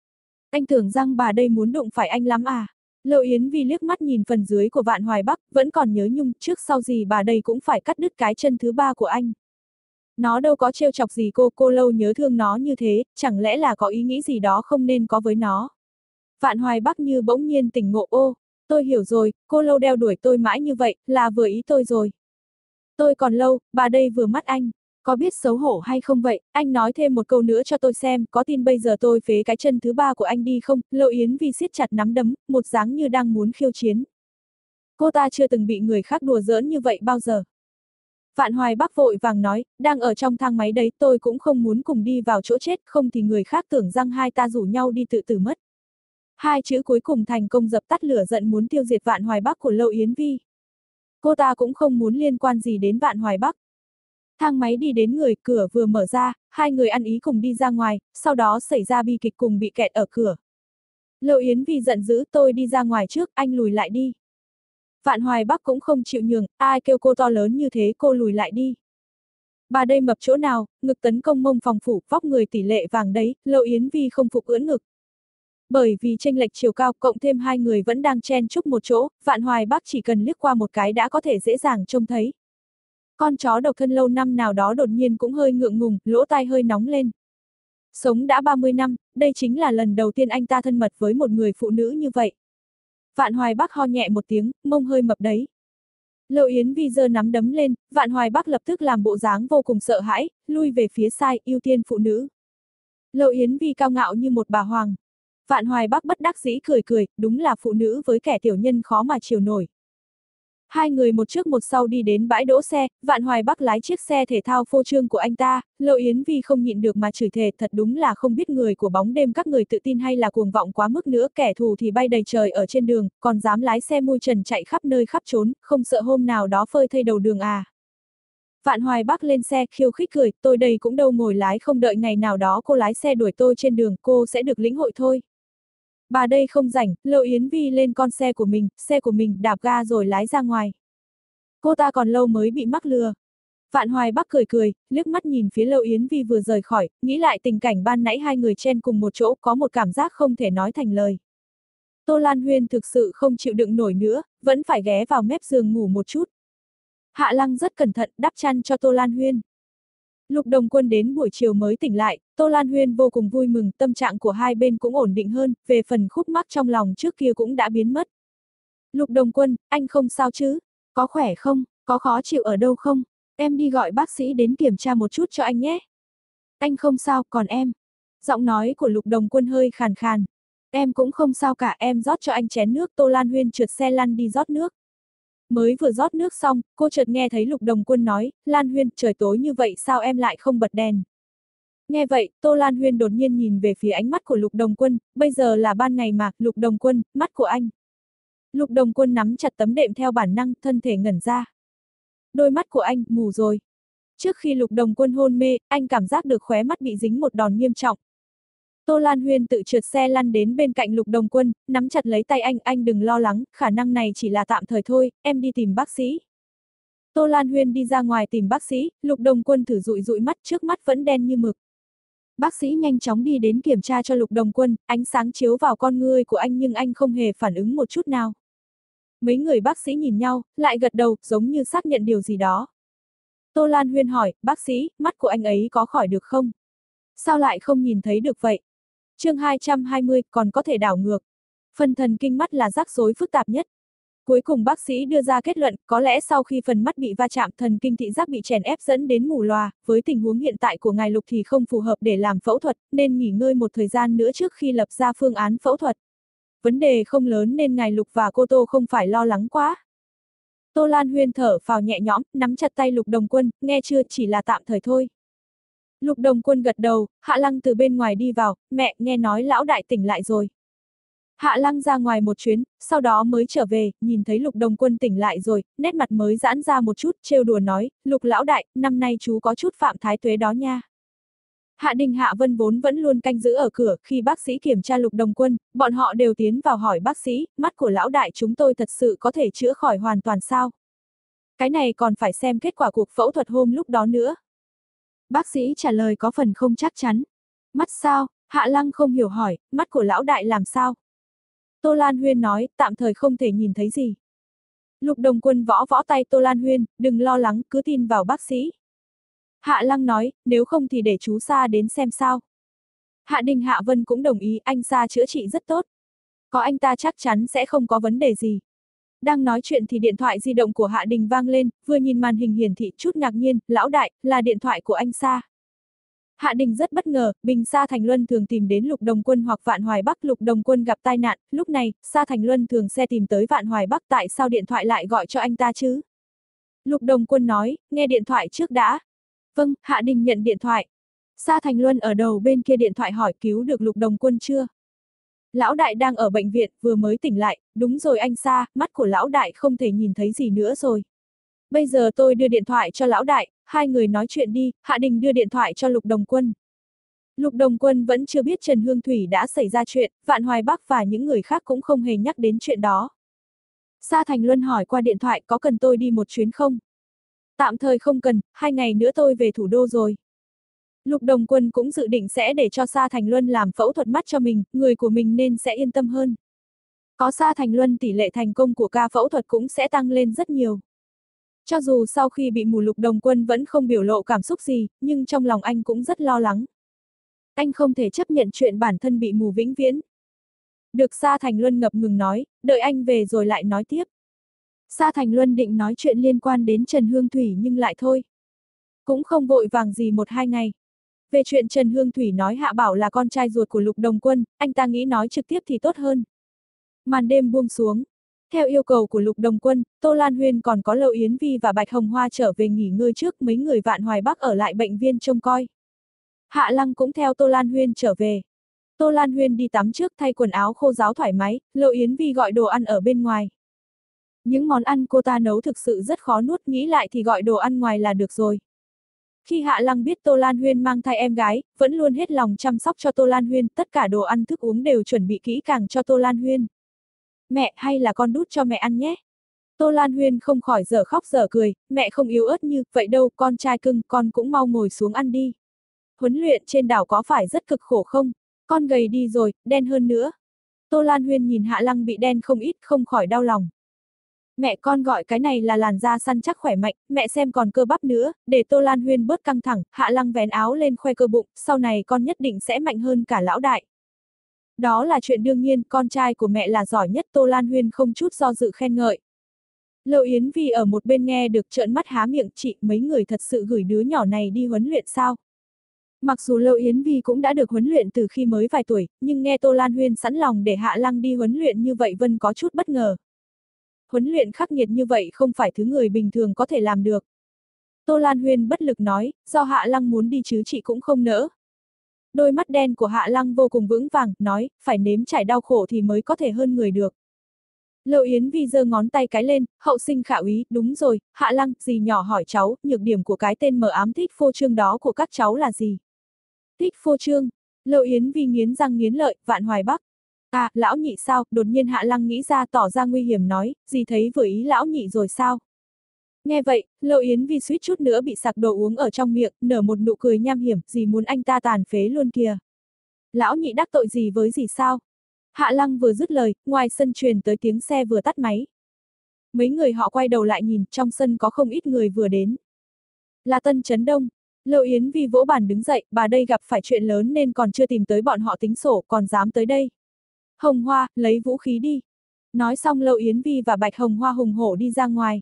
Anh tưởng rằng bà đây muốn đụng phải anh lắm à? Lâu Yến Vi liếc mắt nhìn phần dưới của Vạn Hoài Bắc, vẫn còn nhớ nhung, trước sau gì bà đây cũng phải cắt đứt cái chân thứ ba của anh. Nó đâu có trêu chọc gì cô, cô Lâu nhớ thương nó như thế, chẳng lẽ là có ý nghĩ gì đó không nên có với nó? Vạn Hoài Bắc như bỗng nhiên tỉnh ngộ, ô, tôi hiểu rồi, cô Lâu đeo đuổi tôi mãi như vậy, là vừa ý tôi rồi. Tôi còn Lâu, bà đây vừa mắt anh, có biết xấu hổ hay không vậy, anh nói thêm một câu nữa cho tôi xem, có tin bây giờ tôi phế cái chân thứ ba của anh đi không? Lâu Yến Vi siết chặt nắm đấm, một dáng như đang muốn khiêu chiến. Cô ta chưa từng bị người khác đùa giỡn như vậy bao giờ. Vạn Hoài Bắc vội vàng nói, đang ở trong thang máy đấy, tôi cũng không muốn cùng đi vào chỗ chết, không thì người khác tưởng rằng hai ta rủ nhau đi tự tử mất. Hai chữ cuối cùng thành công dập tắt lửa giận muốn tiêu diệt Vạn Hoài Bắc của Lâu Yến Vi. Cô ta cũng không muốn liên quan gì đến Vạn Hoài Bắc. Thang máy đi đến người, cửa vừa mở ra, hai người ăn ý cùng đi ra ngoài, sau đó xảy ra bi kịch cùng bị kẹt ở cửa. Lâu Yến Vi giận dữ, tôi đi ra ngoài trước, anh lùi lại đi. Vạn Hoài Bắc cũng không chịu nhường, ai kêu cô to lớn như thế, cô lùi lại đi. Bà đây mập chỗ nào, ngực tấn công mông phòng phủ, vóc người tỷ lệ vàng đấy, Lâu Yến Vi không phục ưỡn ngực. Bởi vì chênh lệch chiều cao cộng thêm hai người vẫn đang chen chúc một chỗ, Vạn Hoài Bắc chỉ cần liếc qua một cái đã có thể dễ dàng trông thấy. Con chó độc thân lâu năm nào đó đột nhiên cũng hơi ngượng ngùng, lỗ tai hơi nóng lên. Sống đã ba mươi năm, đây chính là lần đầu tiên anh ta thân mật với một người phụ nữ như vậy. Vạn Hoài Bắc ho nhẹ một tiếng, mông hơi mập đấy. Lâu Yến Vi giơ nắm đấm lên, Vạn Hoài Bắc lập tức làm bộ dáng vô cùng sợ hãi, lui về phía sai, ưu tiên phụ nữ. Lâu Yến Vi cao ngạo như một bà hoàng. Vạn Hoài Bắc bất đắc dĩ cười cười, đúng là phụ nữ với kẻ tiểu nhân khó mà chiều nổi. Hai người một trước một sau đi đến bãi đỗ xe, Vạn Hoài Bắc lái chiếc xe thể thao phô trương của anh ta, Lâu Yến Vi không nhịn được mà chửi thề, thật đúng là không biết người của bóng đêm các người tự tin hay là cuồng vọng quá mức nữa, kẻ thù thì bay đầy trời ở trên đường, còn dám lái xe mui trần chạy khắp nơi khắp trốn, không sợ hôm nào đó phơi thây đầu đường à. Vạn Hoài Bắc lên xe khiêu khích cười, tôi đây cũng đâu ngồi lái không đợi ngày nào đó cô lái xe đuổi tôi trên đường, cô sẽ được lĩnh hội thôi. Bà đây không rảnh, Lâu Yến Vi lên con xe của mình, xe của mình đạp ga rồi lái ra ngoài. Cô ta còn lâu mới bị mắc lừa. Vạn Hoài Bắc cười cười, liếc mắt nhìn phía Lâu Yến Vi vừa rời khỏi, nghĩ lại tình cảnh ban nãy hai người chen cùng một chỗ, có một cảm giác không thể nói thành lời. Tô Lan Huyên thực sự không chịu đựng nổi nữa, vẫn phải ghé vào mép giường ngủ một chút. Hạ Lăng rất cẩn thận đắp chăn cho Tô Lan Huyên. Lục Đồng Quân đến buổi chiều mới tỉnh lại, Tô Lan Huyên vô cùng vui mừng, tâm trạng của hai bên cũng ổn định hơn, về phần khúc mắc trong lòng trước kia cũng đã biến mất. Lục Đồng Quân, anh không sao chứ? Có khỏe không? Có khó chịu ở đâu không? Em đi gọi bác sĩ đến kiểm tra một chút cho anh nhé. Anh không sao, còn em? Giọng nói của Lục Đồng Quân hơi khàn khàn. Em cũng không sao cả, em rót cho anh chén nước. Tô Lan Huyên trượt xe lăn đi rót nước. Mới vừa rót nước xong, cô chợt nghe thấy Lục Đồng Quân nói, Lan Huyên, trời tối như vậy sao em lại không bật đèn? Nghe vậy, Tô Lan Huyên đột nhiên nhìn về phía ánh mắt của Lục Đồng Quân, bây giờ là ban ngày mà, Lục Đồng Quân, mắt của anh. Lục Đồng Quân nắm chặt tấm đệm theo bản năng, thân thể ngẩn ra. Đôi mắt của anh, mù rồi. Trước khi Lục Đồng Quân hôn mê, anh cảm giác được khóe mắt bị dính một đòn nghiêm trọng. Tô Lan Huyên tự trượt xe lăn đến bên cạnh Lục Đồng Quân, nắm chặt lấy tay anh, anh đừng lo lắng, khả năng này chỉ là tạm thời thôi, em đi tìm bác sĩ. Tô Lan Huyên đi ra ngoài tìm bác sĩ, Lục Đồng Quân thử dụi dụi mắt, trước mắt vẫn đen như mực. Bác sĩ nhanh chóng đi đến kiểm tra cho Lục Đồng Quân, ánh sáng chiếu vào con ngươi của anh nhưng anh không hề phản ứng một chút nào. Mấy người bác sĩ nhìn nhau, lại gật đầu, giống như xác nhận điều gì đó. Tô Lan Huyên hỏi, bác sĩ, mắt của anh ấy có khỏi được không? Sao lại không nhìn thấy được vậy? Chương hai trăm hai mươi, còn có thể đảo ngược. Phần thần kinh mắt là rắc rối phức tạp nhất. Cuối cùng bác sĩ đưa ra kết luận, có lẽ sau khi phần mắt bị va chạm, thần kinh thị giác bị chèn ép dẫn đến mù lòa, với tình huống hiện tại của ngài Lục thì không phù hợp để làm phẫu thuật, nên nghỉ ngơi một thời gian nữa trước khi lập ra phương án phẫu thuật. Vấn đề không lớn nên ngài Lục và cô Tô không phải lo lắng quá. Tô Lan Huyên thở phào nhẹ nhõm, nắm chặt tay Lục Đồng Quân, nghe chưa, chỉ là tạm thời thôi. Lục Đồng Quân gật đầu, Hạ Lăng từ bên ngoài đi vào, mẹ, nghe nói lão đại tỉnh lại rồi. Hạ Lăng ra ngoài một chuyến, sau đó mới trở về, nhìn thấy Lục Đồng Quân tỉnh lại rồi, nét mặt mới giãn ra một chút, trêu đùa nói, Lục lão đại, năm nay chú có chút phạm thái tuế đó nha. Hạ Đình Hạ Vân vốn vẫn luôn canh giữ ở cửa, khi bác sĩ kiểm tra Lục Đồng Quân, bọn họ đều tiến vào hỏi bác sĩ, mắt của lão đại chúng tôi thật sự có thể chữa khỏi hoàn toàn sao? Cái này còn phải xem kết quả cuộc phẫu thuật hôm lúc đó nữa. Bác sĩ trả lời có phần không chắc chắn. Mắt sao? Hạ Lăng không hiểu hỏi, mắt của lão đại làm sao? Tô Lan Huyên nói, tạm thời không thể nhìn thấy gì. Lục Đồng Quân võ võ tay Tô Lan Huyên, đừng lo lắng, cứ tin vào bác sĩ. Hạ Lăng nói, nếu không thì để chú Sa đến xem sao. Hạ Đình Hạ Vân cũng đồng ý, anh Sa chữa trị rất tốt. Có anh ta chắc chắn sẽ không có vấn đề gì. Đang nói chuyện thì điện thoại di động của Hạ Đình vang lên, vừa nhìn màn hình hiển thị chút ngạc nhiên, lão đại, là điện thoại của anh Sa. Hạ Đình rất bất ngờ, bình Sa Thành Luân thường tìm đến Lục Đồng Quân hoặc Vạn Hoài Bắc, Lục Đồng Quân gặp tai nạn, lúc này, Sa Thành Luân thường xe tìm tới Vạn Hoài Bắc, tại sao điện thoại lại gọi cho anh ta chứ? Lục Đồng Quân nói, nghe điện thoại trước đã. Vâng, Hạ Đình nhận điện thoại. Sa Thành Luân ở đầu bên kia điện thoại hỏi cứu được Lục Đồng Quân chưa? Lão đại đang ở bệnh viện, vừa mới tỉnh lại, đúng rồi anh Sa, mắt của lão đại không thể nhìn thấy gì nữa rồi. Bây giờ tôi đưa điện thoại cho lão đại, hai người nói chuyện đi, Hạ Đình đưa điện thoại cho Lục Đồng Quân. Lục Đồng Quân vẫn chưa biết Trần Hương Thủy đã xảy ra chuyện, Vạn Hoài Bắc và những người khác cũng không hề nhắc đến chuyện đó. Sa Thành Luân hỏi qua điện thoại có cần tôi đi một chuyến không? Tạm thời không cần, hai ngày nữa tôi về thủ đô rồi. Lục Đồng Quân cũng dự định sẽ để cho Sa Thành Luân làm phẫu thuật mắt cho mình, người của mình nên sẽ yên tâm hơn. Có Sa Thành Luân tỷ lệ thành công của ca phẫu thuật cũng sẽ tăng lên rất nhiều. Cho dù sau khi bị mù Lục Đồng Quân vẫn không biểu lộ cảm xúc gì, nhưng trong lòng anh cũng rất lo lắng. Anh không thể chấp nhận chuyện bản thân bị mù vĩnh viễn. Được Sa Thành Luân ngập ngừng nói, đợi anh về rồi lại nói tiếp. Sa Thành Luân định nói chuyện liên quan đến Trần Hương Thủy nhưng lại thôi. Cũng không vội vàng gì một hai ngày. Về chuyện Trần Hương Thủy nói Hạ Bảo là con trai ruột của Lục Đồng Quân, anh ta nghĩ nói trực tiếp thì tốt hơn. Màn đêm buông xuống. Theo yêu cầu của Lục Đồng Quân, Tô Lan Huyên còn có Lâu Yến Vi và Bạch Hồng Hoa trở về nghỉ ngơi trước, mấy người Vạn Hoài Bắc ở lại bệnh viện trông coi. Hạ Lăng cũng theo Tô Lan Huyên trở về. Tô Lan Huyên đi tắm trước thay quần áo khô ráo thoải mái, Lâu Yến Vi gọi đồ ăn ở bên ngoài. Những món ăn cô ta nấu thực sự rất khó nuốt, nghĩ lại thì gọi đồ ăn ngoài là được rồi. Khi Hạ Lăng biết Tô Lan Huyên mang thai em gái, vẫn luôn hết lòng chăm sóc cho Tô Lan Huyên, tất cả đồ ăn thức uống đều chuẩn bị kỹ càng cho Tô Lan Huyên. Mẹ, hay là con đút cho mẹ ăn nhé. Tô Lan Huyên không khỏi dở khóc dở cười, mẹ không yếu ớt như, vậy đâu, con trai cưng, con cũng mau ngồi xuống ăn đi. Huấn luyện trên đảo có phải rất cực khổ không? Con gầy đi rồi, đen hơn nữa. Tô Lan Huyên nhìn Hạ Lăng bị đen không ít, không khỏi đau lòng. Mẹ, con gọi cái này là làn da săn chắc khỏe mạnh, mẹ xem còn cơ bắp nữa, để Tô Lan Huyên bớt căng thẳng. Hạ Lăng vén áo lên khoe cơ bụng, sau này con nhất định sẽ mạnh hơn cả lão đại. Đó là chuyện đương nhiên, con trai của mẹ là giỏi nhất, Tô Lan Huyên không chút do dự khen ngợi. Lâu Yến Vi ở một bên nghe được trợn mắt há miệng, chị, mấy người thật sự gửi đứa nhỏ này đi huấn luyện sao? Mặc dù Lâu Yến Vi cũng đã được huấn luyện từ khi mới vài tuổi, nhưng nghe Tô Lan Huyên sẵn lòng để Hạ Lăng đi huấn luyện như vậy Vân có chút bất ngờ. Huấn luyện khắc nghiệt như vậy không phải thứ người bình thường có thể làm được. Tô Lan Huyên bất lực nói, do Hạ Lăng muốn đi chứ chị cũng không nỡ. Đôi mắt đen của Hạ Lăng vô cùng vững vàng, nói, phải nếm trải đau khổ thì mới có thể hơn người được. Lâu Yến Vi giơ ngón tay cái lên, hậu sinh khả úy, đúng rồi, Hạ Lăng, dì nhỏ hỏi cháu, nhược điểm của cái tên mờ ám thích phô trương đó của các cháu là gì? Thích phô trương. Lâu Yến Vi nghiến răng nghiến lợi, Vạn Hoài Bắc. À, lão nhị sao, đột nhiên Hạ Lăng nghĩ ra tỏ ra nguy hiểm nói, dì thấy vừa ý lão nhị rồi sao? Nghe vậy, Lâu Yến Vi suýt chút nữa bị sặc đồ uống ở trong miệng, nở một nụ cười nham hiểm, dì muốn anh ta tàn phế luôn kìa. Lão nhị đắc tội gì với dì sao? Hạ Lăng vừa dứt lời, ngoài sân truyền tới tiếng xe vừa tắt máy. Mấy người họ quay đầu lại nhìn, trong sân có không ít người vừa đến. Là Tân Chấn Đông. Lâu Yến Vi vỗ bàn đứng dậy, bà đây gặp phải chuyện lớn nên còn chưa tìm tới bọn họ tính sổ, còn dám tới đây. Hồng Hoa, lấy vũ khí đi. Nói xong Lâu Yến Vi và Bạch Hồng Hoa hùng hổ đi ra ngoài.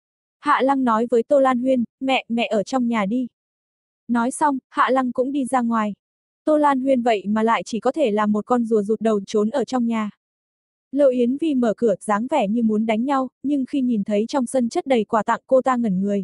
Hạ Lăng nói với Tô Lan Huyên, mẹ, mẹ ở trong nhà đi. Nói xong, Hạ Lăng cũng đi ra ngoài. Tô Lan Huyên vậy mà lại chỉ có thể là một con rùa rụt đầu trốn ở trong nhà. Lâu Yến Vi mở cửa, dáng vẻ như muốn đánh nhau, nhưng khi nhìn thấy trong sân chất đầy quà tặng cô ta ngẩn người.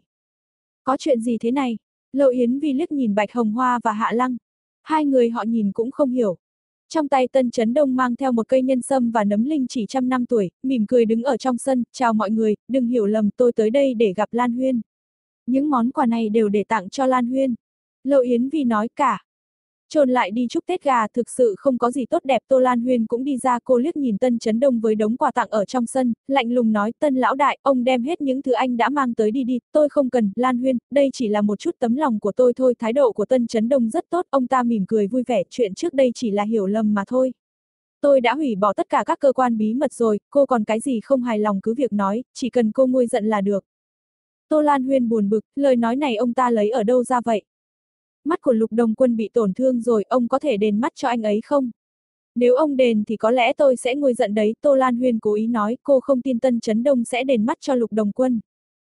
Có chuyện gì thế này? Lâu Yến Vi liếc nhìn Bạch Hồng Hoa và Hạ Lăng. Hai người họ nhìn cũng không hiểu. Trong tay Tân Chấn Đông mang theo một cây nhân sâm và nấm linh chỉ trăm năm tuổi, mỉm cười đứng ở trong sân, chào mọi người, đừng hiểu lầm, tôi tới đây để gặp Lan Huyên. Những món quà này đều để tặng cho Lan Huyên. Lâu Yến Vi nói cả. Trồn lại đi chúc Tết gà, thực sự không có gì tốt đẹp. Tô Lan Huyên cũng đi ra, cô liếc nhìn Tân Chấn Đông với đống quà tặng ở trong sân, lạnh lùng nói, Tân lão đại, ông đem hết những thứ anh đã mang tới đi đi, tôi không cần. Lan Huyên, đây chỉ là một chút tấm lòng của tôi thôi. Thái độ của Tân Chấn Đông rất tốt, ông ta mỉm cười vui vẻ, chuyện trước đây chỉ là hiểu lầm mà thôi. Tôi đã hủy bỏ tất cả các cơ quan bí mật rồi, cô còn cái gì không hài lòng cứ việc nói, chỉ cần cô nguôi giận là được. Tô Lan Huyên buồn bực, lời nói này ông ta lấy ở đâu ra vậy? Mắt của Lục Đồng Quân bị tổn thương rồi, ông có thể đền mắt cho anh ấy không? Nếu ông đền thì có lẽ tôi sẽ nguôi giận đấy. Tô Lan Huyên cố ý nói, cô không tin Tân Chấn Đông sẽ đền mắt cho Lục Đồng Quân.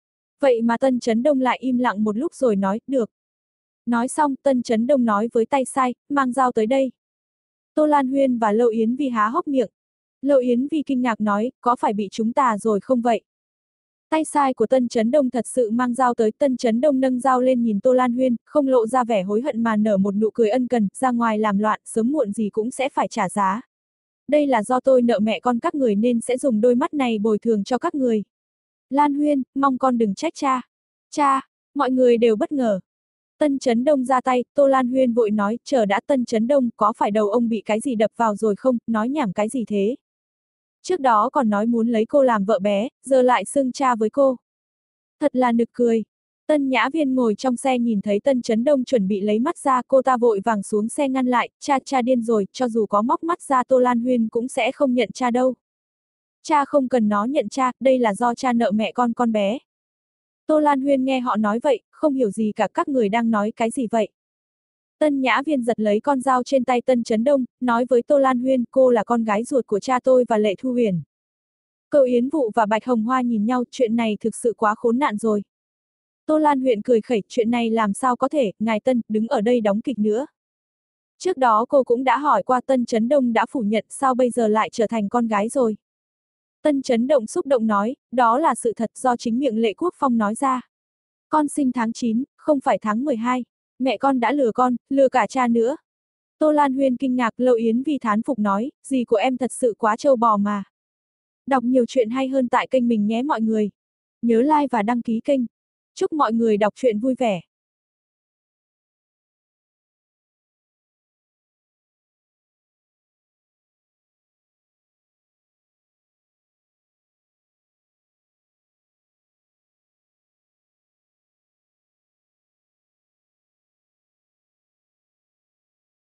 Vậy mà Tân Chấn Đông lại im lặng một lúc rồi nói, được. Nói xong, Tân Chấn Đông nói với tay sai, mang dao tới đây. Tô Lan Huyên và Lâu Yến Vi há hốc miệng. Lâu Yến Vi kinh ngạc nói, có phải bị chúng ta rồi không vậy? Tay sai của Tân Chấn Đông thật sự mang dao tới. Tân Chấn Đông nâng dao lên nhìn Tô Lan Huyên, không lộ ra vẻ hối hận mà nở một nụ cười ân cần, ra ngoài làm loạn, sớm muộn gì cũng sẽ phải trả giá. Đây là do tôi nợ mẹ con các người nên sẽ dùng đôi mắt này bồi thường cho các người. Lan Huyên, mong con đừng trách cha. Cha, mọi người đều bất ngờ. Tân Chấn Đông ra tay, Tô Lan Huyên vội nói, chờ đã. Tân Chấn Đông, có phải đầu ông bị cái gì đập vào rồi không, nói nhảm cái gì thế? Trước đó còn nói muốn lấy cô làm vợ bé, giờ lại xưng cha với cô. Thật là nực cười. Tân Nhã Viên ngồi trong xe nhìn thấy Tân Chấn Đông chuẩn bị lấy mắt ra, cô ta vội vàng xuống xe ngăn lại, cha cha điên rồi, cho dù có móc mắt ra Tô Lan Huyên cũng sẽ không nhận cha đâu. Cha không cần nó nhận cha, đây là do cha nợ mẹ con con bé. Tô Lan Huyên nghe họ nói vậy, không hiểu gì cả, các người đang nói cái gì vậy. Tân Nhã Viên giật lấy con dao trên tay Tân Chấn Đông, nói với Tô Lan Huyên, cô là con gái ruột của cha tôi và Lệ Thu Huyền. Cậu Yến Vụ và Bạch Hồng Hoa nhìn nhau, chuyện này thực sự quá khốn nạn rồi. Tô Lan Huyên cười khẩy, chuyện này làm sao có thể, ngài Tân, đứng ở đây đóng kịch nữa. Trước đó cô cũng đã hỏi qua, Tân Chấn Đông đã phủ nhận, sao bây giờ lại trở thành con gái rồi. Tân Chấn Động xúc động nói, đó là sự thật do chính miệng Lệ Quốc Phong nói ra. Con sinh tháng chín, không phải tháng mười hai, mẹ con đã lừa con, lừa cả cha nữa. Tô Lan Huyên kinh ngạc, Lâu Yến Vi thán phục nói, dì của em thật sự quá trâu bò mà. Đọc nhiều chuyện hay hơn tại kênh mình nhé mọi người. Nhớ like và đăng ký kênh. Chúc mọi người đọc truyện vui vẻ.